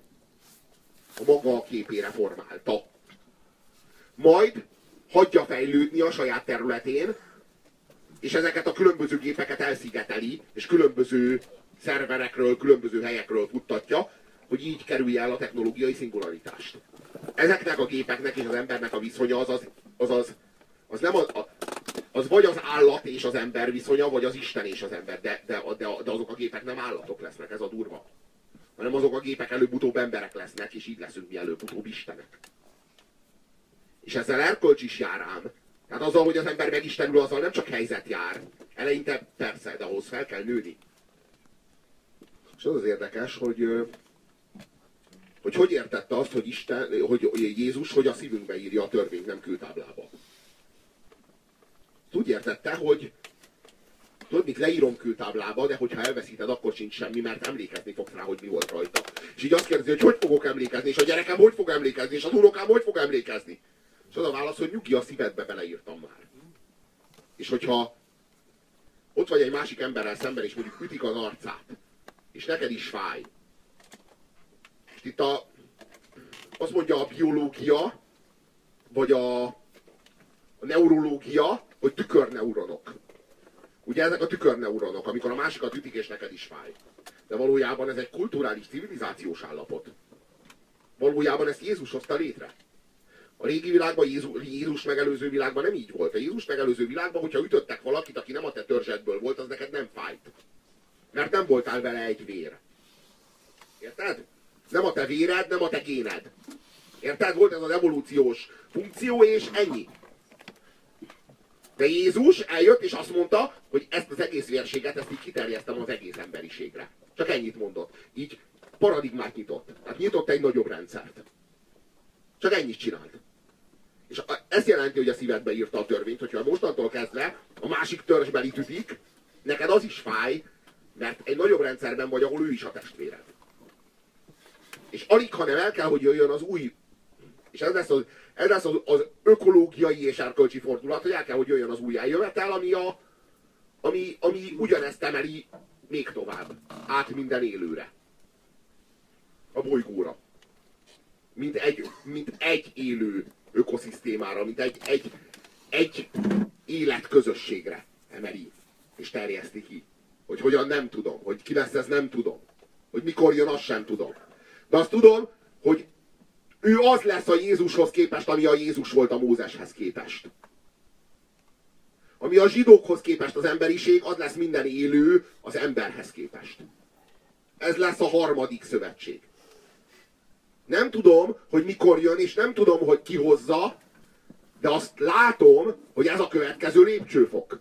a maga képére formálta. Majd hagyja fejlődni a saját területén, és ezeket a különböző gépeket elszigeteli, és különböző szerverekről, különböző helyekről futtatja, hogy így kerülje el a technológiai szingularitást. Ezeknek a gépeknek és az embernek a viszonya az nem az vagy az állat és az ember viszonya, vagy az Isten és az ember, de azok a gépek nem állatok lesznek, ez a durva. Hanem azok a gépek előbb-utóbb emberek lesznek, és így leszünk mi előbb-utóbb istenek. És ezzel erkölcs is jár ám. Tehát azzal, hogy az ember megistenül, azzal nem csak helyzet jár. Eleinte persze, de ahhoz fel kell nőni. És az érdekes, hogy értette azt, hogy Jézus, hogy a szívünkbe írja a törvényt, nem kőtáblába. Úgy értette, hogy tudod, mit leírom kőtáblába, de hogyha elveszíted, akkor sincs semmi, mert emlékezni fogsz rá, hogy mi volt rajta. És így azt kérdezi, hogy fogok emlékezni, és a gyerekem hogy fog emlékezni, és az unokám hogy fog emlékezni. És az a válasz, hogy nyugi, a szívedbe beleírtam már. És hogyha ott vagy egy másik emberrel szemben, és mondjuk ütik az arcát, és neked is fáj. És itt azt mondja a biológia, vagy a neurológia, hogy tükörneuronok. Ugye ezek a tükörneuronok, amikor a másikat ütik, és neked is fáj. De valójában ez egy kulturális, civilizációs állapot. Valójában ezt Jézus hozta létre. A régi világban, Jézus megelőző világban nem így volt. A Jézus megelőző világban, hogyha ütöttek valakit, aki nem a te törzsedből volt, az neked nem fájt. Mert nem voltál vele egy vér. Érted? Nem a te véred, nem a te géned. Érted? Volt ez az evolúciós funkció, és ennyi. De Jézus eljött, és azt mondta, hogy ezt az egész vérséget, ezt így kiterjesztem az egész emberiségre. Csak ennyit mondott. Így paradigmát nyitott. Tehát nyitott egy nagyobb rendszert. Csak ennyit csinált. És ez jelenti, hogy a szívedbe írta a törvényt, hogyha mostantól kezdve a másik törzsbeli ütik, neked az is fáj, mert egy nagyobb rendszerben vagy, ahol ő is a testvéred. És alig, hanem el kell, hogy jöjjön az új. És ez lesz az ökológiai és erkölcsi fordulat, hogy el kell, hogy jöjjön az újjájövetel, ami ugyanezt emeli még tovább. Át minden élőre. A bolygóra. Mint egy élő ökoszisztémára, mint egy életközösségre emeli. És terjeszti ki. Hogy hogyan nem tudom. Hogy ki lesz ez nem tudom. Hogy mikor jön azt sem tudom. De azt tudom, hogy ő az lesz a Jézushoz képest, ami a Jézus volt a Mózeshez képest. Ami a zsidókhoz képest az emberiség, az lesz minden élő az emberhez képest. Ez lesz a harmadik szövetség. Nem tudom, hogy mikor jön, és nem tudom, hogy ki hozza, de azt látom, hogy ez a következő lépcsőfok.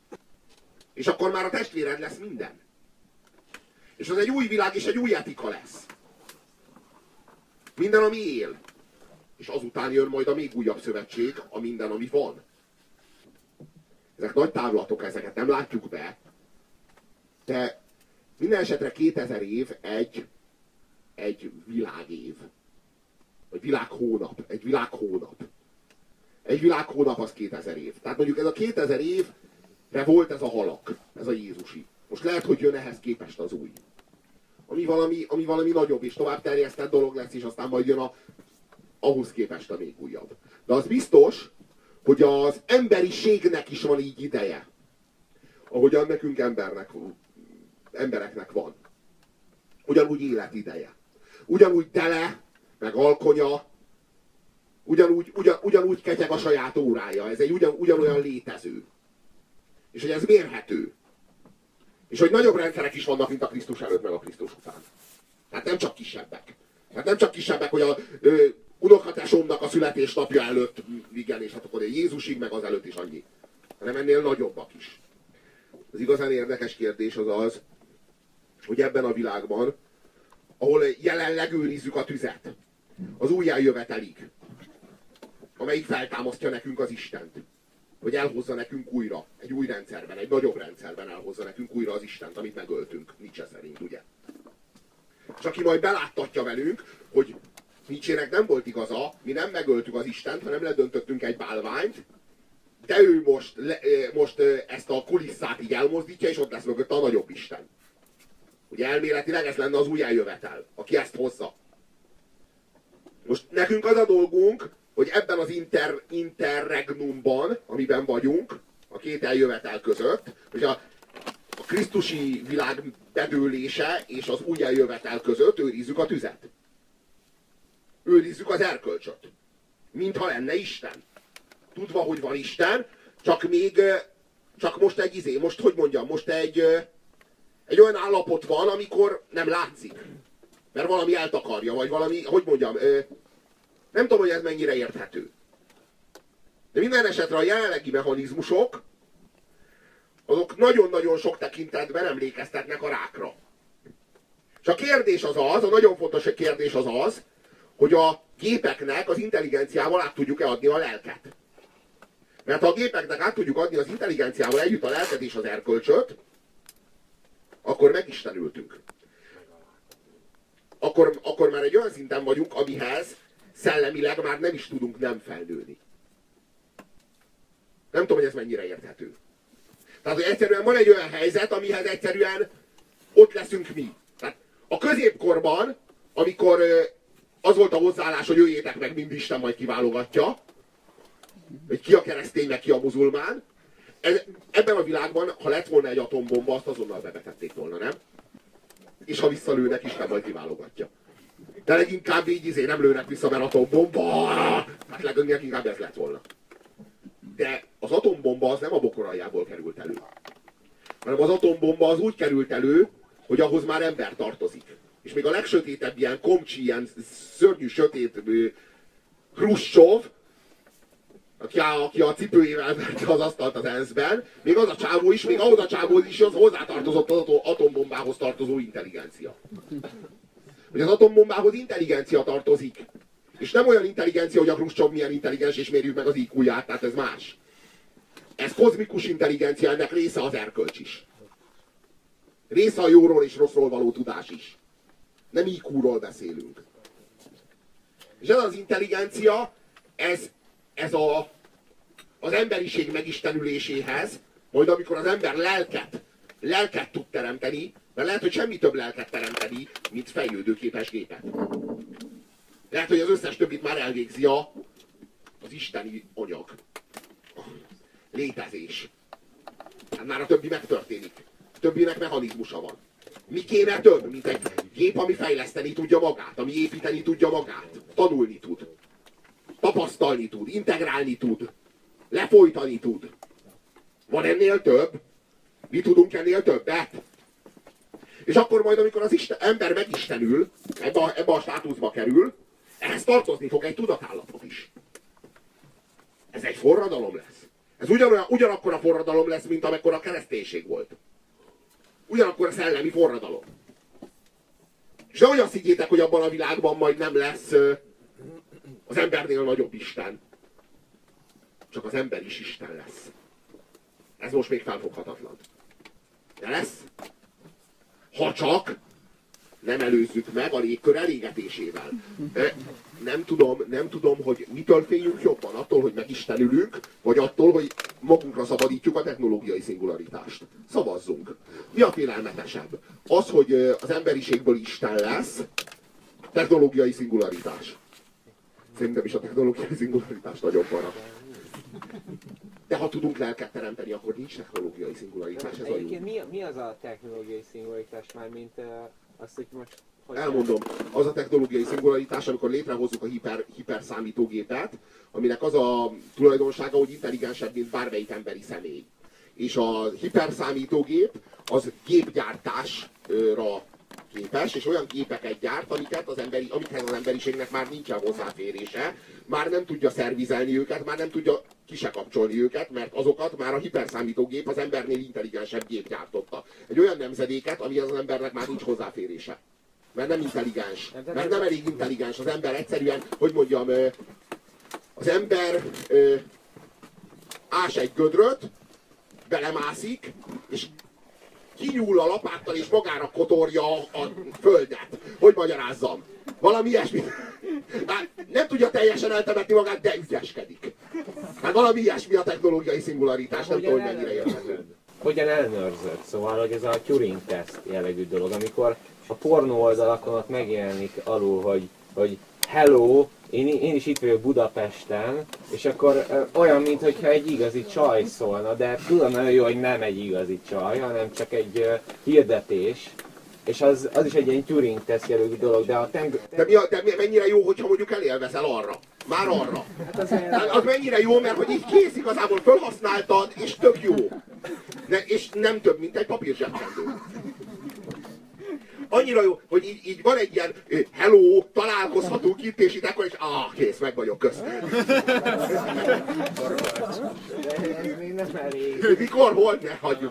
És akkor már a testvéred lesz minden. És az egy új világ és egy új etika lesz. Minden, ami él. És azután jön majd a még újabb szövetség, a minden, ami van. Ezek nagy távlatok, ezeket nem látjuk be. De minden esetre 2000 év egy világév. Vagy világhónap. Egy világhónap. Egy világhónap az 2000 év. Tehát mondjuk ez a 2000 évre volt ez a halak. Ez a Jézusi. Most lehet, hogy jön ehhez képest az új. Ami valami nagyobb és tovább terjesztett dolog lesz, és aztán majd jön ahhoz képest a még újabb. De az biztos, hogy az emberiségnek is van így ideje. Ahogyan nekünk embereknek van. Ugyanúgy életideje. Ugyanúgy tele, meg alkonya, ugyanúgy ketyeg a saját órája. Ez egy ugyanolyan létező. És hogy ez mérhető. És hogy nagyobb rendszerek is vannak, mint a Krisztus előtt, meg a Krisztus után. Tehát nem csak kisebbek. Tehát nem csak kisebbek, hogy a unokatesómnak a születésnapja előtt, igen, és hát akkor Jézusig, meg az előtt is annyi. Hanem ennél nagyobbak is. Az igazán érdekes kérdés az az, hogy ebben a világban, ahol jelenleg őrizzük a tüzet, az újjájövetelig, amelyik feltámasztja nekünk az Istent, hogy elhozza nekünk újra, egy új rendszerben, egy nagyobb rendszerben elhozza nekünk újra az Istent, amit megöltünk, Nietzsche szerint, ugye? És aki majd beláttatja velünk, hogy Nietzsének nem volt igaza, mi nem megöltük az Istent, hanem ledöntöttünk egy bálványt, de ő most ezt a kulisszát így elmozdítja, és ott lesz mögött a nagyobb Isten. Ugye elméletileg ez lenne az újjájövetel, aki ezt hozza. Most nekünk az a dolgunk, hogy ebben az interregnumban, amiben vagyunk, a két eljövetel között, hogy a krisztusi világ bedőlése és az újjájövetel között őrizzük a tüzet. Őrizzük az erkölcsöt. Mintha lenne Isten. Tudva, hogy van Isten, csak most most egy olyan állapot van, amikor nem látszik. Mert valami eltakarja, vagy valami, nem tudom, hogy ez mennyire érthető. De minden esetre a jelenlegi mechanizmusok, azok nagyon-nagyon sok tekintetben emlékeztetnek a rákra. És a kérdés az, a nagyon fontos kérdés az, hogy a gépeknek az intelligenciával át tudjuk-e adni a lelket. Mert ha a gépeknek át tudjuk adni az intelligenciával együtt a lelket és az erkölcsöt, akkor megistenültünk. Akkor már egy olyan szinten vagyunk, amihez szellemileg már nem is tudunk nem felnőni. Nem tudom, hogy ez mennyire érthető. Tehát, hogy egyszerűen van egy olyan helyzet, amihez egyszerűen ott leszünk mi. Tehát a középkorban, amikor az volt a hozzáállás, hogy jöjjétek meg, mind Isten majd kiválogatja, hogy ki a keresztény, meg ki a muzulmán, ebben a világban, ha lett volna egy atombomba, azt azonnal bevetették volna, nem? És ha visszalőnek, Isten majd kiválogatja. De leginkább így nem lőnek vissza, mert atombomba! Hát leginkább ez lett volna. De az atombomba az nem a bokoraljából került elő. Hanem az atombomba az úgy került elő, hogy ahhoz már ember tartozik. És még a legsötétebb ilyen komcsi, ilyen szörnyű sötét Hruscsov, aki a cipőjével verte az asztalt az ENSZ-ben, még az a csávó is, még ahhoz a csávóhoz is az hozzátartozott az atombombához tartozó intelligencia. Hogy az atombombához intelligencia tartozik. És nem olyan intelligencia, hogy a Hruscsov milyen intelligens, és mérjük meg az IQ-ját, tehát ez más. Ez kozmikus intelligencia, ennek része az erkölcs is. Része a jóról és rosszról való tudás is. Nem IQ-ról beszélünk. És ez az intelligencia, ez az emberiség megistenüléséhez, majd amikor az ember lelket tud teremteni, mert lehet, hogy semmi több lelket teremteni, mint fejlődőképes gépet. Lehet, hogy az összes többit már elvégzi az isteni anyag. Létezés. Hát már a többi megtörténik. A többinek mechanizmusa van. Mi kéne több, mint egy gép, ami fejleszteni tudja magát, ami építeni tudja magát, tanulni tud, tapasztalni tud, integrálni tud, lefolytani tud. Van ennél több? Mi tudunk ennél többet? És akkor majd, amikor az ember megistenül, ebbe a státuszba kerül, ehhez tartozni fog egy tudatállapot is. Ez egy forradalom lesz. Ez ugyanakkor a forradalom lesz, mint amekkor a kereszténység volt. Ugyanakkor a szellemi forradalom. És nehogy azt higgyétek, hogy abban a világban majd nem lesz az embernél nagyobb Isten. Csak az ember is Isten lesz. Ez most még felfoghatatlan. De lesz. Ha csak nem előzzük meg a légkör elégetésével. Nem tudom, hogy mitől féljünk jobban. Attól, hogy megistenülünk, vagy attól, hogy magunkra szabadítjuk a technológiai szingularitást. Szavazzunk. Mi a félelmetesebb? Az, hogy az emberiségből Isten lesz, technológiai szingularitás. Szerintem is a technológiai szingularitás nagyobb van. De ha tudunk lelket teremteni, akkor nincs technológiai szingularitás. Ez a jó. Mi az a technológiai szingularitás már, mint azt, hogy most... Elmondom, az a technológiai szingularitás, amikor létrehozzuk a hiperszámítógépet, aminek az a tulajdonsága, hogy intelligensebb, mint bármelyik emberi személy. És a hiperszámítógép az gépgyártásra képes, és olyan gépeket gyárt, amikhez az emberiségnek már nincsen hozzáférése, már nem tudja szervizelni őket, már nem tudja ki se kapcsolni őket, mert azokat már a hiperszámítógép az embernél intelligensebb gép gyártotta. Egy olyan nemzedéket, amihez az embernek már nincs hozzáférése. Mert nem intelligens. Mert nem elég intelligens. Az ember egyszerűen, hogy mondjam, az ember ás egy gödröt, belemászik, és kinyúl a lapáttal, és magára kotorja a földet. Hogy magyarázzam? Valami ilyesmi. Hát nem tudja teljesen eltemetni magát, de ügyeskedik. Hát valami ilyesmi a technológiai szingularitás, nem tudom, hogy mennyire érthető. Hogyan ellenőrzött? Szóval, hogy ez a Turing-teszt jellegű dolog, amikor a pornó oldalakon ott megjelenik alul, hogy hello, én is itt vagyok Budapesten, és akkor olyan, mintha egy igazi csaj szólna, de tudom nagyon jó, hogy nem egy igazi csaj, hanem csak egy hirdetés, és az is egy ilyen Turing-teszt jellegű dolog, de a de mennyire jó, hogyha mondjuk elélvezel arra? Már arra. Hát az mennyire jó, mert hogy így kész, igazából felhasználtad, és tök jó. És nem több, mint egy papírzsebkendő. Annyira jó, hogy így van egy ilyen hello, találkozhatunk itt, és itt akkor is kész, meg vagyok, kösz. De ez még nem elég. Mikor, hol, ne hagyjuk.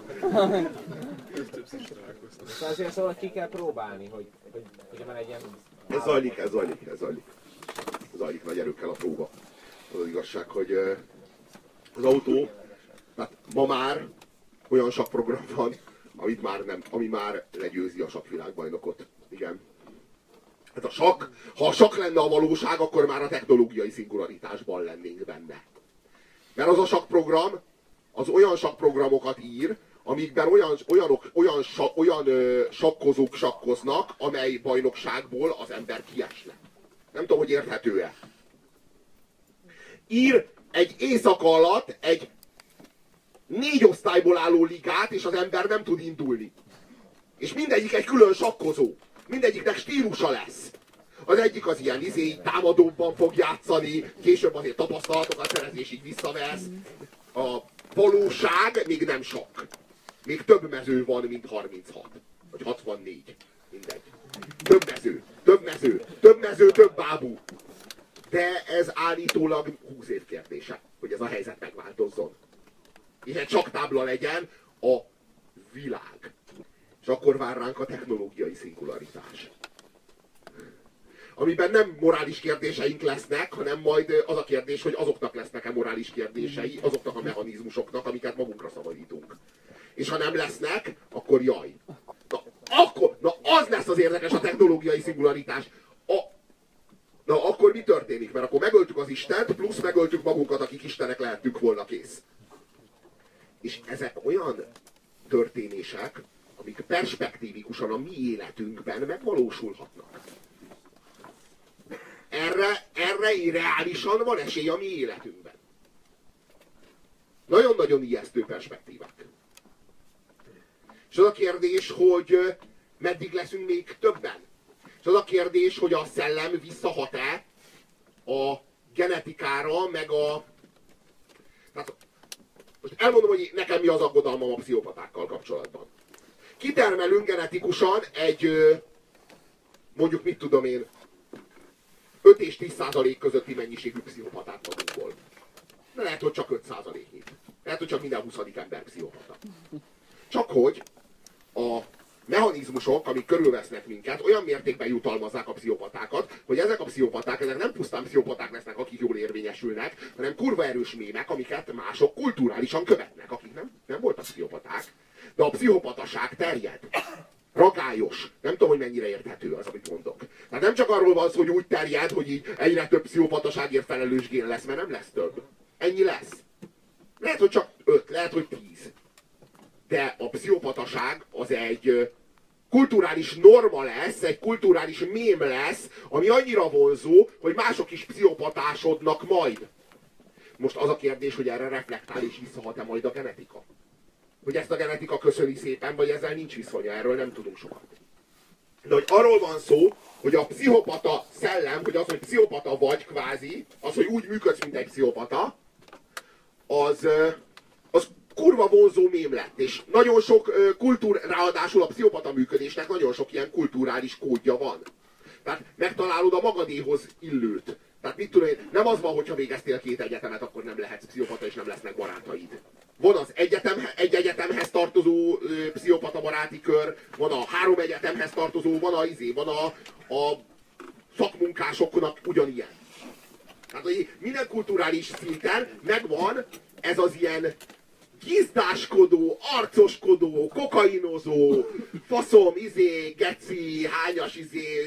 Szóval azért szóval ki kell próbálni, hogy van egy ilyen... Ez zajlik nagy erőkkel a próba. Az igazság, hogy az autó, tehát ma már olyan sakkprogram van, ami már legyőzi a sakkvilágbajnokot. Igen. Hát ha a sakk lenne a valóság, akkor már a technológiai szingularitásban lennénk benne. Mert az a sakkprogram, az olyan sakkprogramokat ír, amikben olyan sakkozók sakkoznak, amely bajnokságból az ember kiesne. Nem tudom, hogy érthető-e. Ír egy éjszaka alatt egy 4 osztályból álló ligát, és az ember nem tud indulni. És mindegyik egy külön sakkozó. Mindegyiknek stílusa lesz. Az egyik az ilyen támadóban fog játszani, később azért tapasztalatokat szerez, és így visszavesz. A valóság még nem sakk. Még több mező van, mint 36. Vagy 64. Mindegy. Több mező, több bábú. De ez állítólag 20 év kérdése, hogy ez a helyzet megváltozzon. És egy csaktábla legyen a világ. És akkor vár ránk a technológiai szingularitás. Amiben nem morális kérdéseink lesznek, hanem majd az a kérdés, hogy azoknak lesznek-e morális kérdései, azoknak a mechanizmusoknak, amiket magunkra szabadítunk. És ha nem lesznek, akkor jaj. Na az lesz az érdekes, a technológiai szingularitás. Na akkor mi történik? Mert akkor megöltük az Istent, plusz megöltük magunkat, akik istenek lehettünk volna, kész. És ezek olyan történések, amik perspektívikusan a mi életünkben megvalósulhatnak. Erre reálisan van esély a mi életünkben. Nagyon-nagyon ijesztő perspektívák. És az a kérdés, hogy meddig leszünk még többen? És az a kérdés, hogy a szellem visszahat-e a genetikára, meg a... Tehát, most elmondom, hogy nekem mi az aggodalmam a pszichopatákkal kapcsolatban. Kitermelünk genetikusan egy, mondjuk mit tudom én, 5 és 10% közötti mennyiségű pszichopatát magunkból. De lehet, hogy csak 5%-nyi. Lehet, hogy csak minden 20. ember pszichopata. Csak hogy a mechanizmusok, amik körülvesznek minket, olyan mértékben jutalmazzák a pszichopatákat, hogy ezek a pszichopaták, ezek nem pusztán pszichopaták lesznek, akik jól érvényesülnek, hanem kurva erős mémek, amiket mások kulturálisan követnek, akik nem voltak pszichopaták. De a pszichopataság terjed. Ragályos. Nem tudom, hogy mennyire érthető az, amit mondok. Tehát nem csak arról van szó, hogy úgy terjed, hogy így egyre több pszichopataságért felelős gén lesz, mert nem lesz több. Ennyi lesz. Lehet, hogy csak 5, lehet, hogy 10. De a pszichopataság az egy kulturális norma lesz, egy kulturális mém lesz, ami annyira vonzó, hogy mások is pszichopatásodnak majd. Most az a kérdés, hogy erre reflektál és visszahat-e majd a genetika. Hogy ezt a genetika köszöni szépen, vagy ezzel nincs viszonya, erről nem tudunk sokat. De hogy arról van szó, hogy a pszichopata szellem, hogy az, hogy pszichopata vagy kvázi, az, hogy úgy működsz, mint egy pszichopata, az kurva vonzó mém lett. És nagyon sok ráadásul a pszichopata működésnek nagyon sok ilyen kulturális kódja van. Tehát megtalálod a magadéhoz illőt. Tehát mit tudom én, nem az van, hogyha végeztél 2 egyetemet, akkor nem lehetsz pszichopata és nem lesznek barátaid. Van az egy egyetemhez tartozó pszichopata baráti kör, van a 3 egyetemhez tartozó, van a szakmunkásoknak ugyanilyen. Tehát hogy minden kulturális szinten megvan ez az ilyen gizdáskodó, arcoskodó, kokainozó, faszom, geci, hányas,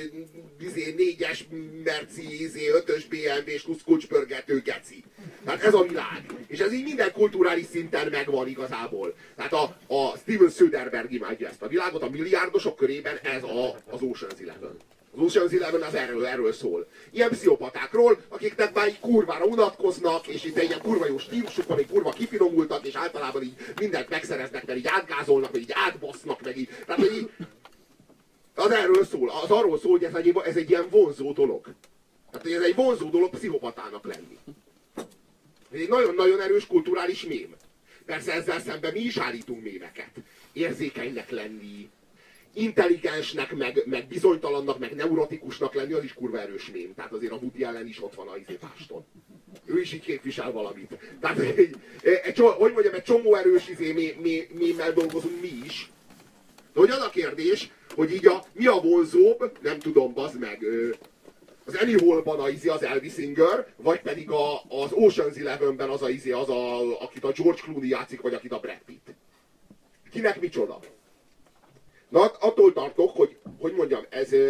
4-es merci, 5-ös BMW-s kulcspörgető geci. Tehát ez a világ. És ez így minden kulturális szinten megvan igazából. Tehát a Steven Soderbergh imádja ezt a világot, a milliárdosok körében ez az Ocean's Eleven. Az Ocean's Eleven az erről szól. Ilyen pszichopatákról, akiknek már így kurvára unatkoznak, és itt egy ilyen kurva jó stílusuk van, egy kurva kifinomultak, és általában így mindent megszereznek, mert így átgázolnak, meg így átbasznak, meg így. Tehát, hogy így, az erről szól. Az arról szól, hogy ez egy ilyen vonzó dolog. Tehát, hogy ez egy vonzó dolog pszichopatának lenni. Ez egy nagyon-nagyon erős kulturális mém. Persze ezzel szemben mi is állítunk mémeket. Érzékenynek lenni, intelligensnek, meg bizonytalannak, meg neurotikusnak lenni, az is kurva erős mém. Tehát azért a Woody Allen is ott van a Páston. Ő is így képvisel valamit. Tehát, hogy mondjam, egy csomó erős mémmel dolgozunk mi is. De hogy az a kérdés, hogy így mi a vonzóbb, nem tudom, bazd meg, az Annie Hall-ban az Elvis Singer, vagy pedig az Ocean's Eleven-ben akit a George Clooney játszik, vagy akit a Brad Pitt. Kinek micsoda? Na, attól tartok, hogy mondjam,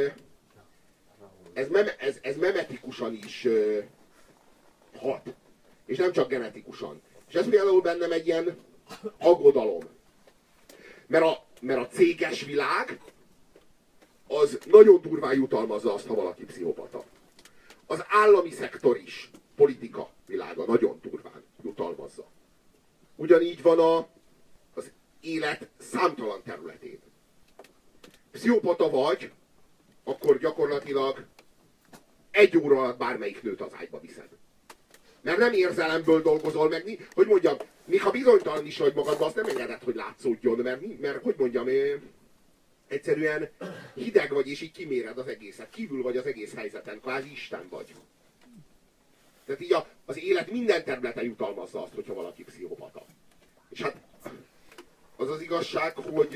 ez memetikusan is hat. És nem csak genetikusan. És ez például bennem egy ilyen aggodalom. Mert a céges világ az nagyon durván jutalmazza azt, ha valaki pszichopata. Az állami szektor is, politika világa nagyon durván jutalmazza. Ugyanígy van az élet számtalan területén. Pszichopata vagy, akkor gyakorlatilag 1 óra alatt bármelyik nőt az ágyba viszed. Mert nem érzelemből dolgozol meg, hogy mondjam, még ha bizonytalan is vagy magadban, azt nem engedett, hogy látszódjon, mert hogy mondjam, Egyszerűen hideg vagy, és így kiméred az egészet. Kívül vagy az egész helyzeten, kvázi Isten vagy. Tehát így az élet minden területen jutalmazza azt, hogyha valaki pszichopata. És hát az az igazság,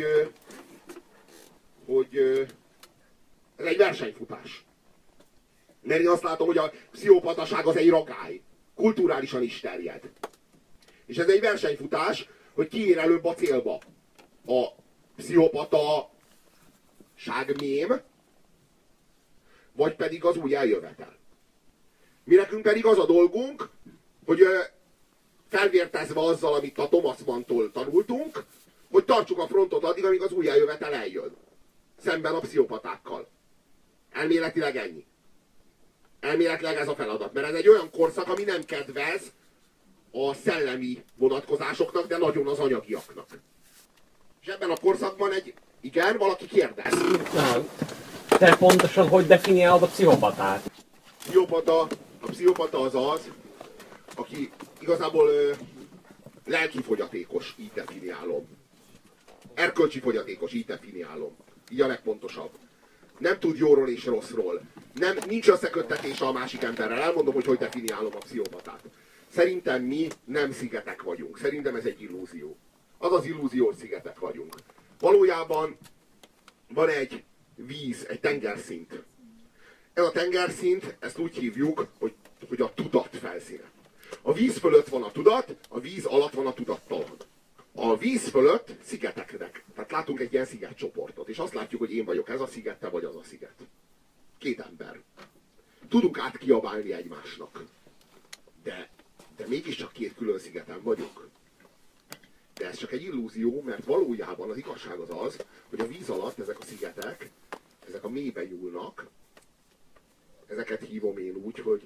hogy ez egy versenyfutás. Mert én azt látom, hogy a pszichopataság az egy ragály. Kulturálisan is terjed. És ez egy versenyfutás, hogy ki ér előbb a célba. A pszichopata ságmém, vagy pedig az új eljövetel. Mi nekünk pedig az a dolgunk, hogy felvértezve azzal, amit a Thomas Mann-tól tanultunk, hogy tartsuk a frontot addig, amíg az új eljövetel eljön. Szemben a pszichopatákkal. Elméletileg ennyi. Elméletileg ez a feladat, mert ez egy olyan korszak, ami nem kedvez a szellemi vonatkozásoknak, de nagyon az anyagiaknak. És ebben a korszakban igen, valaki kérdez. Te pontosan hogy definiálod a pszichopatát? A pszichopata az az, aki igazából lelki fogyatékos, így definiálom. Erkölcsi fogyatékos, így definiálom. Így a legpontosabb. Nem tud jóról és rosszról. Nincs összeköttetése a másik emberrel. Elmondom, hogy definiálom a pszichopatát. Szerintem mi nem szigetek vagyunk. Szerintem ez egy illúzió. Az az illúzió, hogy szigetek vagyunk. Valójában van egy víz, egy tengerszint. Ez a tengerszint, ezt úgy hívjuk, hogy a tudat felszíne. A víz fölött van a tudat, a víz alatt van a tudattalan. A víz fölött szigeteknek. Tehát látunk egy ilyen szigetcsoportot, és azt látjuk, hogy én vagyok ez a sziget, te vagy az a sziget. Két ember. Tudunk átkiabálni egymásnak. De mégiscsak két külön szigeten vagyunk. De ez csak egy illúzió, mert valójában az igazság az, hogy a víz alatt ezek a szigetek, ezek a mélybe nyúlnak. Ezeket hívom én úgy, hogy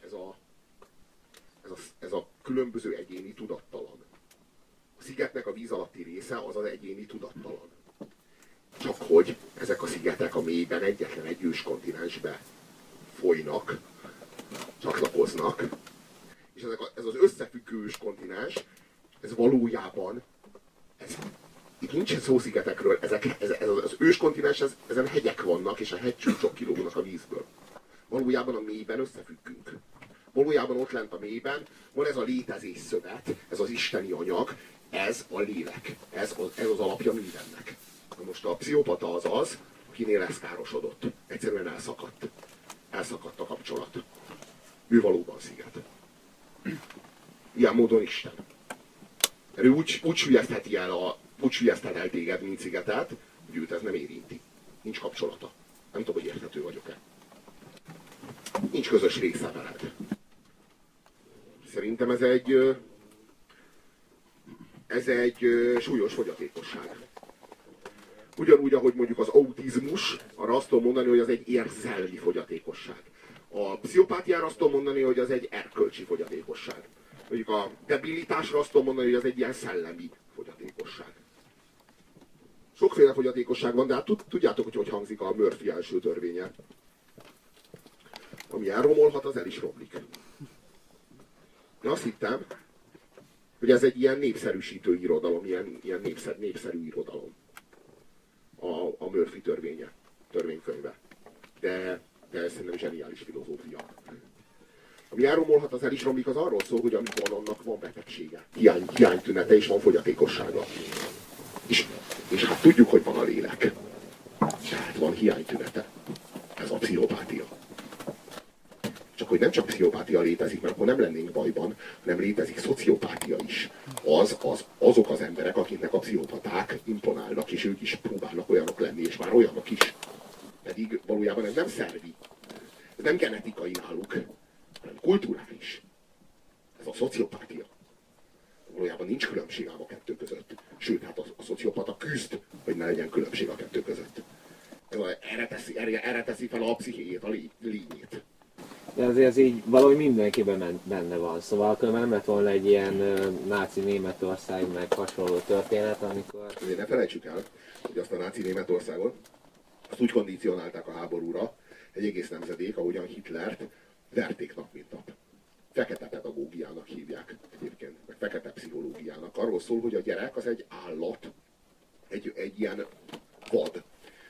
ez a különböző egyéni tudattalan. A szigetnek a víz alatti része az az egyéni tudattalan. Csak hogy ezek a szigetek a mélyben egyetlen egy őskontinensbe folynak, csatlakoznak, és ez az összefüggő őskontinens, ez valójában, itt nincsen szó szigetekről, ez az őskontinens, ezen hegyek vannak, és a hegycsúcsok kilógnak a vízből. Valójában a mélyben összefüggünk. Valójában ott lent a mélyben van ez a létezés szövet, ez az isteni anyag, ez a lélek. Ez az alapja mindennek. Na most a pszichopata az, akinél ez károsodott. Egyszerűen elszakadt. Elszakadt a kapcsolat. Ő valóban sziget. Ilyen módon Isten. Ő úgy süllyeszthet el téged, mint szigetet, hogy őt ez nem érinti. Nincs kapcsolata. Nem tudom, hogy érthető vagyok-e. Nincs közös része veled. Szerintem ez egy súlyos fogyatékosság. Ugyanúgy, ahogy mondjuk az autizmus, arra azt tudom mondani, hogy az egy érzelmi fogyatékosság. A pszichopátiára azt tudom mondani, hogy az egy erkölcsi fogyatékosság. Mondjuk a debilitásra azt tudom mondani, hogy az egy ilyen szellemi fogyatékosság. Sokféle fogyatékosság van, de hát tudjátok, hogy hangzik a Murphy első törvénye. Ami elromolhat, az el is romlik. Én azt hittem, hogy ez egy ilyen népszerűsítő irodalom, ilyen népszerű irodalom. A Murphy törvénykönyve. De ez szerintem zseniális filozófia. Ami elromolhat, az el is romlik, az arról szól, hogy amikor annak van betegsége, hiánytünete és van fogyatékossága. És hát tudjuk, hogy van a lélek. Tehát van hiánytünete. Ez a pszichopátia. Csak hogy nem csak pszichopátia létezik, mert akkor nem lennénk bajban, hanem létezik szociopátia is. Azok az emberek, akiknek a pszichopaták imponálnak, és ők is próbálnak olyanok lenni, és már olyanok is. Pedig valójában ez nem szervi. Ez nem genetikai náluk, hanem kulturális. Ez a szociopátia. Valójában nincs különbség ám a kettő között. Sőt, hát a szociopata küzd, hogy ne legyen különbség a kettő között. Erre teszi fel a pszichéjét, a lényét. De azért ez így valahogy mindenkiben benne van. Szóval különben nem lett volna egy ilyen náci Németország meg hasonló történet, amikor... Azért ne felejtsük el, hogy azt a náci Németországot, azt úgy kondicionálták a háborúra, egy egész nemzedék, ahogyan Hitlert verték nap mint nap. Fekete pedagógiának hívják egyébként, meg fekete pszichológiának. Arról szól, hogy a gyerek az egy állat, egy ilyen vad.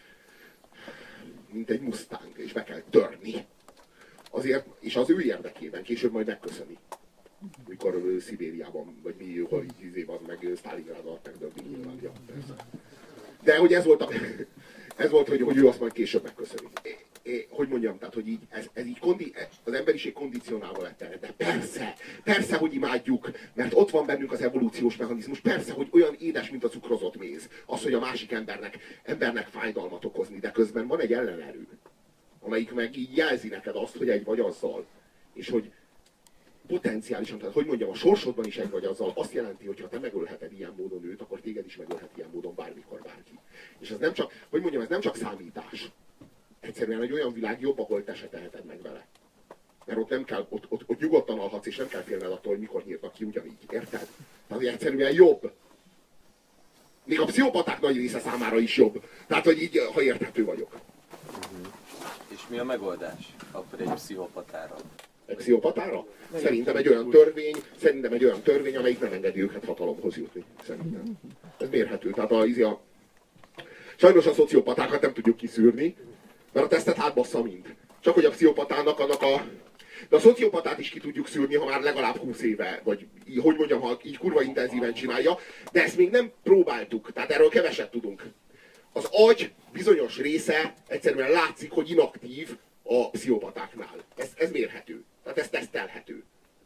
mint egy Mustang, és be kell törni. Azért, és az ő érdekében később majd megköszöni. Mikor Szibériában, vagy mi, hol így az meg Sztálingrad alatt megdöbbi nyilván. Ja, persze. De hogy ez volt, hogy ő azt majd később megköszöni. Hogy mondjam, tehát, hogy így, ez így az emberiség kondicionálva lett erre. De persze, hogy imádjuk, mert ott van bennünk az evolúciós mechanizmus, persze, hogy olyan édes, mint a cukrozott méz. Az, hogy a másik embernek fájdalmat okozni, de közben van egy ellenerő, amelyik meg így jelzi neked azt, hogy egy vagy azzal. És hogy potenciálisan, tehát hogy mondjam, a sorsodban is egy vagy azzal, azt jelenti, hogy ha te megölheted ilyen módon őt, akkor téged is megölhet ilyen módon bármikor bárki. És ez nem csak, hogy mondjam, ez nem csak számítás. Egyszerűen egy olyan világ jobb, ahol te se teheted meg vele. Mert ott nem kell, ott nyugodtan alhatsz, és nem kell félned attól, hogy mikor nyírnak ki ugyanígy. Érted? Tehát egyszerűen jobb. Még a pszichopaták nagy része számára is jobb. Tehát, hogy így, ha érthető vagyok. És mi a megoldás akkor egy pszichopatára? Egy pszichopatára? Szerintem egy olyan törvény, amelyik nem engedi őket hatalomhoz jutni. Szerintem. Ez mérhető. Tehát sajnos a szociopatákat nem tudjuk kiszűrni, mert a tesztet átbassza mind. Csak hogy a pszichopatának de a szociopatát is ki tudjuk szűrni, ha már legalább 20 éve, vagy hogy mondjam, ha így kurva intenzíven csinálja, de ezt még nem próbáltuk, tehát erről keveset tudunk. Az agy bizonyos része egyszerűen látszik, hogy inaktív a pszichopatáknál. Ez mérhető, tehát ez tesztelhető.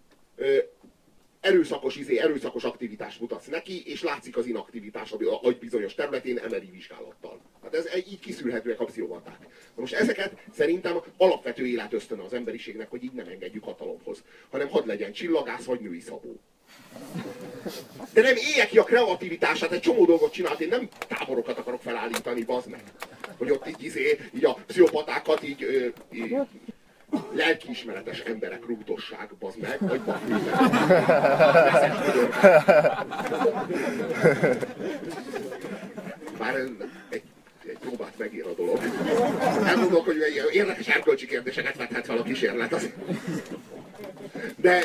Erőszakos aktivitást mutatsz neki, és látszik az inaktivitás az agy bizonyos területén MRI vizsgálattal. Hát ez így kiszűrhetőek a pszichopaták. Na most ezeket szerintem alapvető életösztöne az emberiségnek, hogy így nem engedjük hatalomhoz, hanem hadd legyen csillagász vagy női szabó. De nem élje ki a kreativitását, egy csomó dolgot csinált, én nem táborokat akarok felállítani, bazd meg. Hogy ott így a pszichopatákat így lelkiismeretes emberek rúgdossák, bazd meg, vagy bazd meg. Bár egy próbát megér a dolog. Nem mondok, hogy érdekes erkölcsi kérdéseket vethet fel a kísérlet. De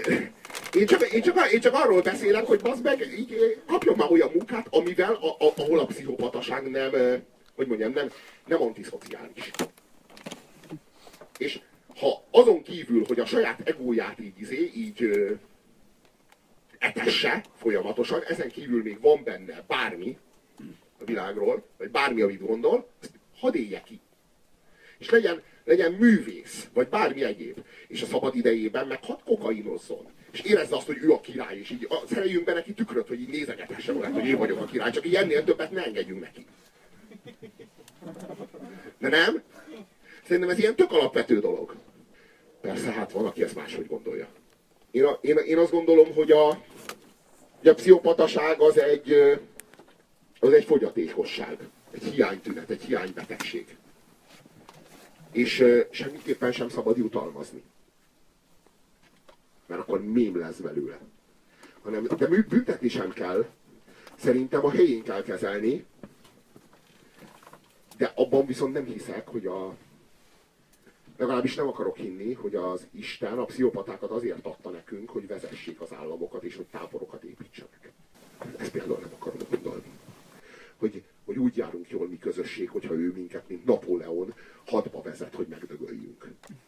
én csak arról beszélek, hogy bazd meg, így kapjon már olyan munkát, amivel, ahol a pszichopataság nem antiszociális. És ha azon kívül, hogy a saját egóját így etesse folyamatosan, ezen kívül még van benne bármi a világról, vagy bármi, amit gondol, hadd élje ki. És legyen művész, vagy bármi egyéb. És a szabad idejében meg hadd kokainozzon. És érezze azt, hogy ő a király, és így szereljünk be neki tükröt, hogy így nézegethesse magát, hogy én vagyok a király, csak így ennél többet ne engedjünk neki. De nem? Szerintem ez ilyen tök alapvető dolog. Persze, hát van, aki ezt máshogy gondolja. Én azt gondolom, hogy a pszichopataság az egy fogyatékosság. Egy hiánytünet, egy hiánybetegség. És semmiképpen sem szabad jutalmazni. Mert akkor mém lesz belőle. De büntetni sem kell. Szerintem a helyén kell kezelni. De abban viszont nem hiszek, hogy legalábbis nem akarok hinni, hogy az Isten a pszichopatákat azért adta nekünk, hogy vezessék az államokat, és hogy táborokat építsenek. Ezt például nem akarom gondolni. Hogy úgy járunk jól mi közösség, hogyha ő minket, mint Napóleon, hadba vezet, hogy megdögöljünk.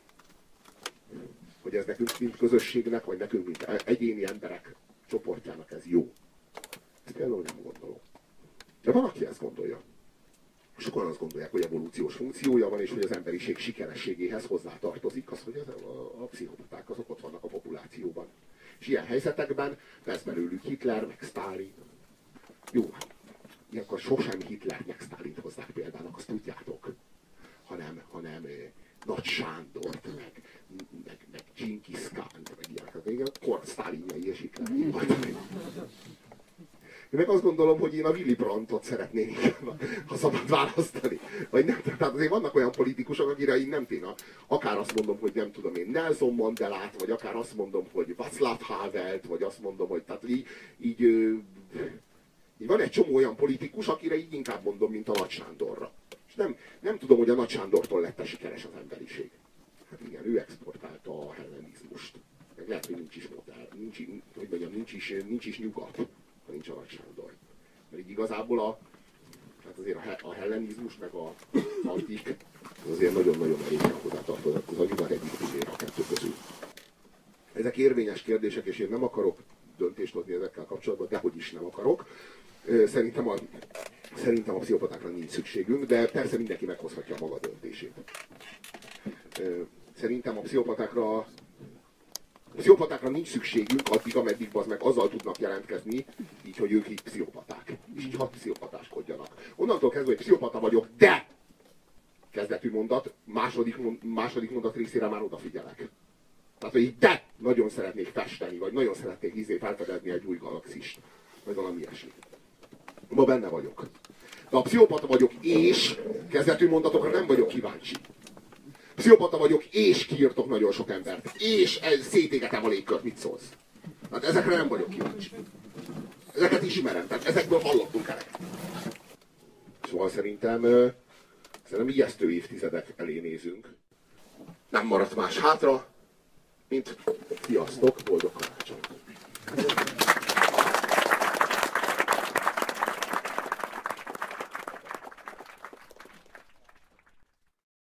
Hogy ez nekünk, mint közösségnek, vagy nekünk, mint egyéni emberek csoportjának ez jó. Ezt például nem gondolom. De van, aki ezt gondolja. Sokan azt gondolják, hogy evolúciós funkciója van, és hogy az emberiség sikerességéhez hozzátartozik az, hogy a pszichopaták azok ott vannak a populációban. És ilyen helyzetekben lesz belőlük Hitler, meg Sztálin. Jó, ilyenkor sosem Hitlert meg Sztálint hozzák példának, azt tudjátok. Hanem Nagy Sándort, meg Dzsingisz Kánt, meg ilyeneket. Igen, Sztálinjai és Hitlerjai voltak. Én meg azt gondolom, hogy én a Willy Brandtot szeretnék, ha szabad választani. Vagy nem, tehát azért vannak olyan politikusok, akire én nem tényleg. Akár azt mondom, hogy nem tudom én Nelson Mandelát, vagy akár azt mondom, hogy Václav Havelt, vagy azt mondom, hogy tehát így van egy csomó olyan politikus, akire így inkább mondom, mint a Nagy Sándorra. És nem tudom, hogy a Nagy Sándortól lett sikeres az emberiség. Hát igen, ő exportálta a hellenizmust. Meg lehet, hogy nincs is modell, nincs is nyugat, ha nincs a Nagy Sándor. Mert így igazából hát azért a hellenizmus meg a antik Ez azért nagyon-nagyon erősen hozzátartozott. Az agyunknak egyik pillér a kettő közül. Ezek érvényes kérdések, és én nem akarok döntést hozni ezekkel kapcsolatban, dehogy is nem akarok. Szerintem a pszichopatákra nincs szükségünk, de persze mindenki meghozhatja a maga döntését. Szerintem a pszichopatákra nincs szükségünk addig, ameddig az meg azzal tudnak jelentkezni, így, hogy ők így pszichopaták. És így hadd pszichopatáskodjanak. Onnantól kezdve, hogy pszichopata vagyok, de kezdetű mondat, második mondat részére már odafigyelek. Tehát, hogy így de nagyon szeretnék festeni, vagy nagyon szeretnék felfedezni egy új galaxist, vagy valami ilyesmi. Ma benne vagyok. De a pszichopata vagyok, és kezdetű mondatokra nem vagyok kíváncsi. Pszichopata vagyok, és kiírtok nagyon sok embert. És szétégetem a légkört, mit szólsz? Hát ezekre nem vagyok kíváncsi. Ezeket ismerem, tehát ezekből hallottunk el. Szóval szerintem ijesztő évtizedek elé nézünk. Nem maradt más hátra, mint sziasztok, boldog karácsonyt!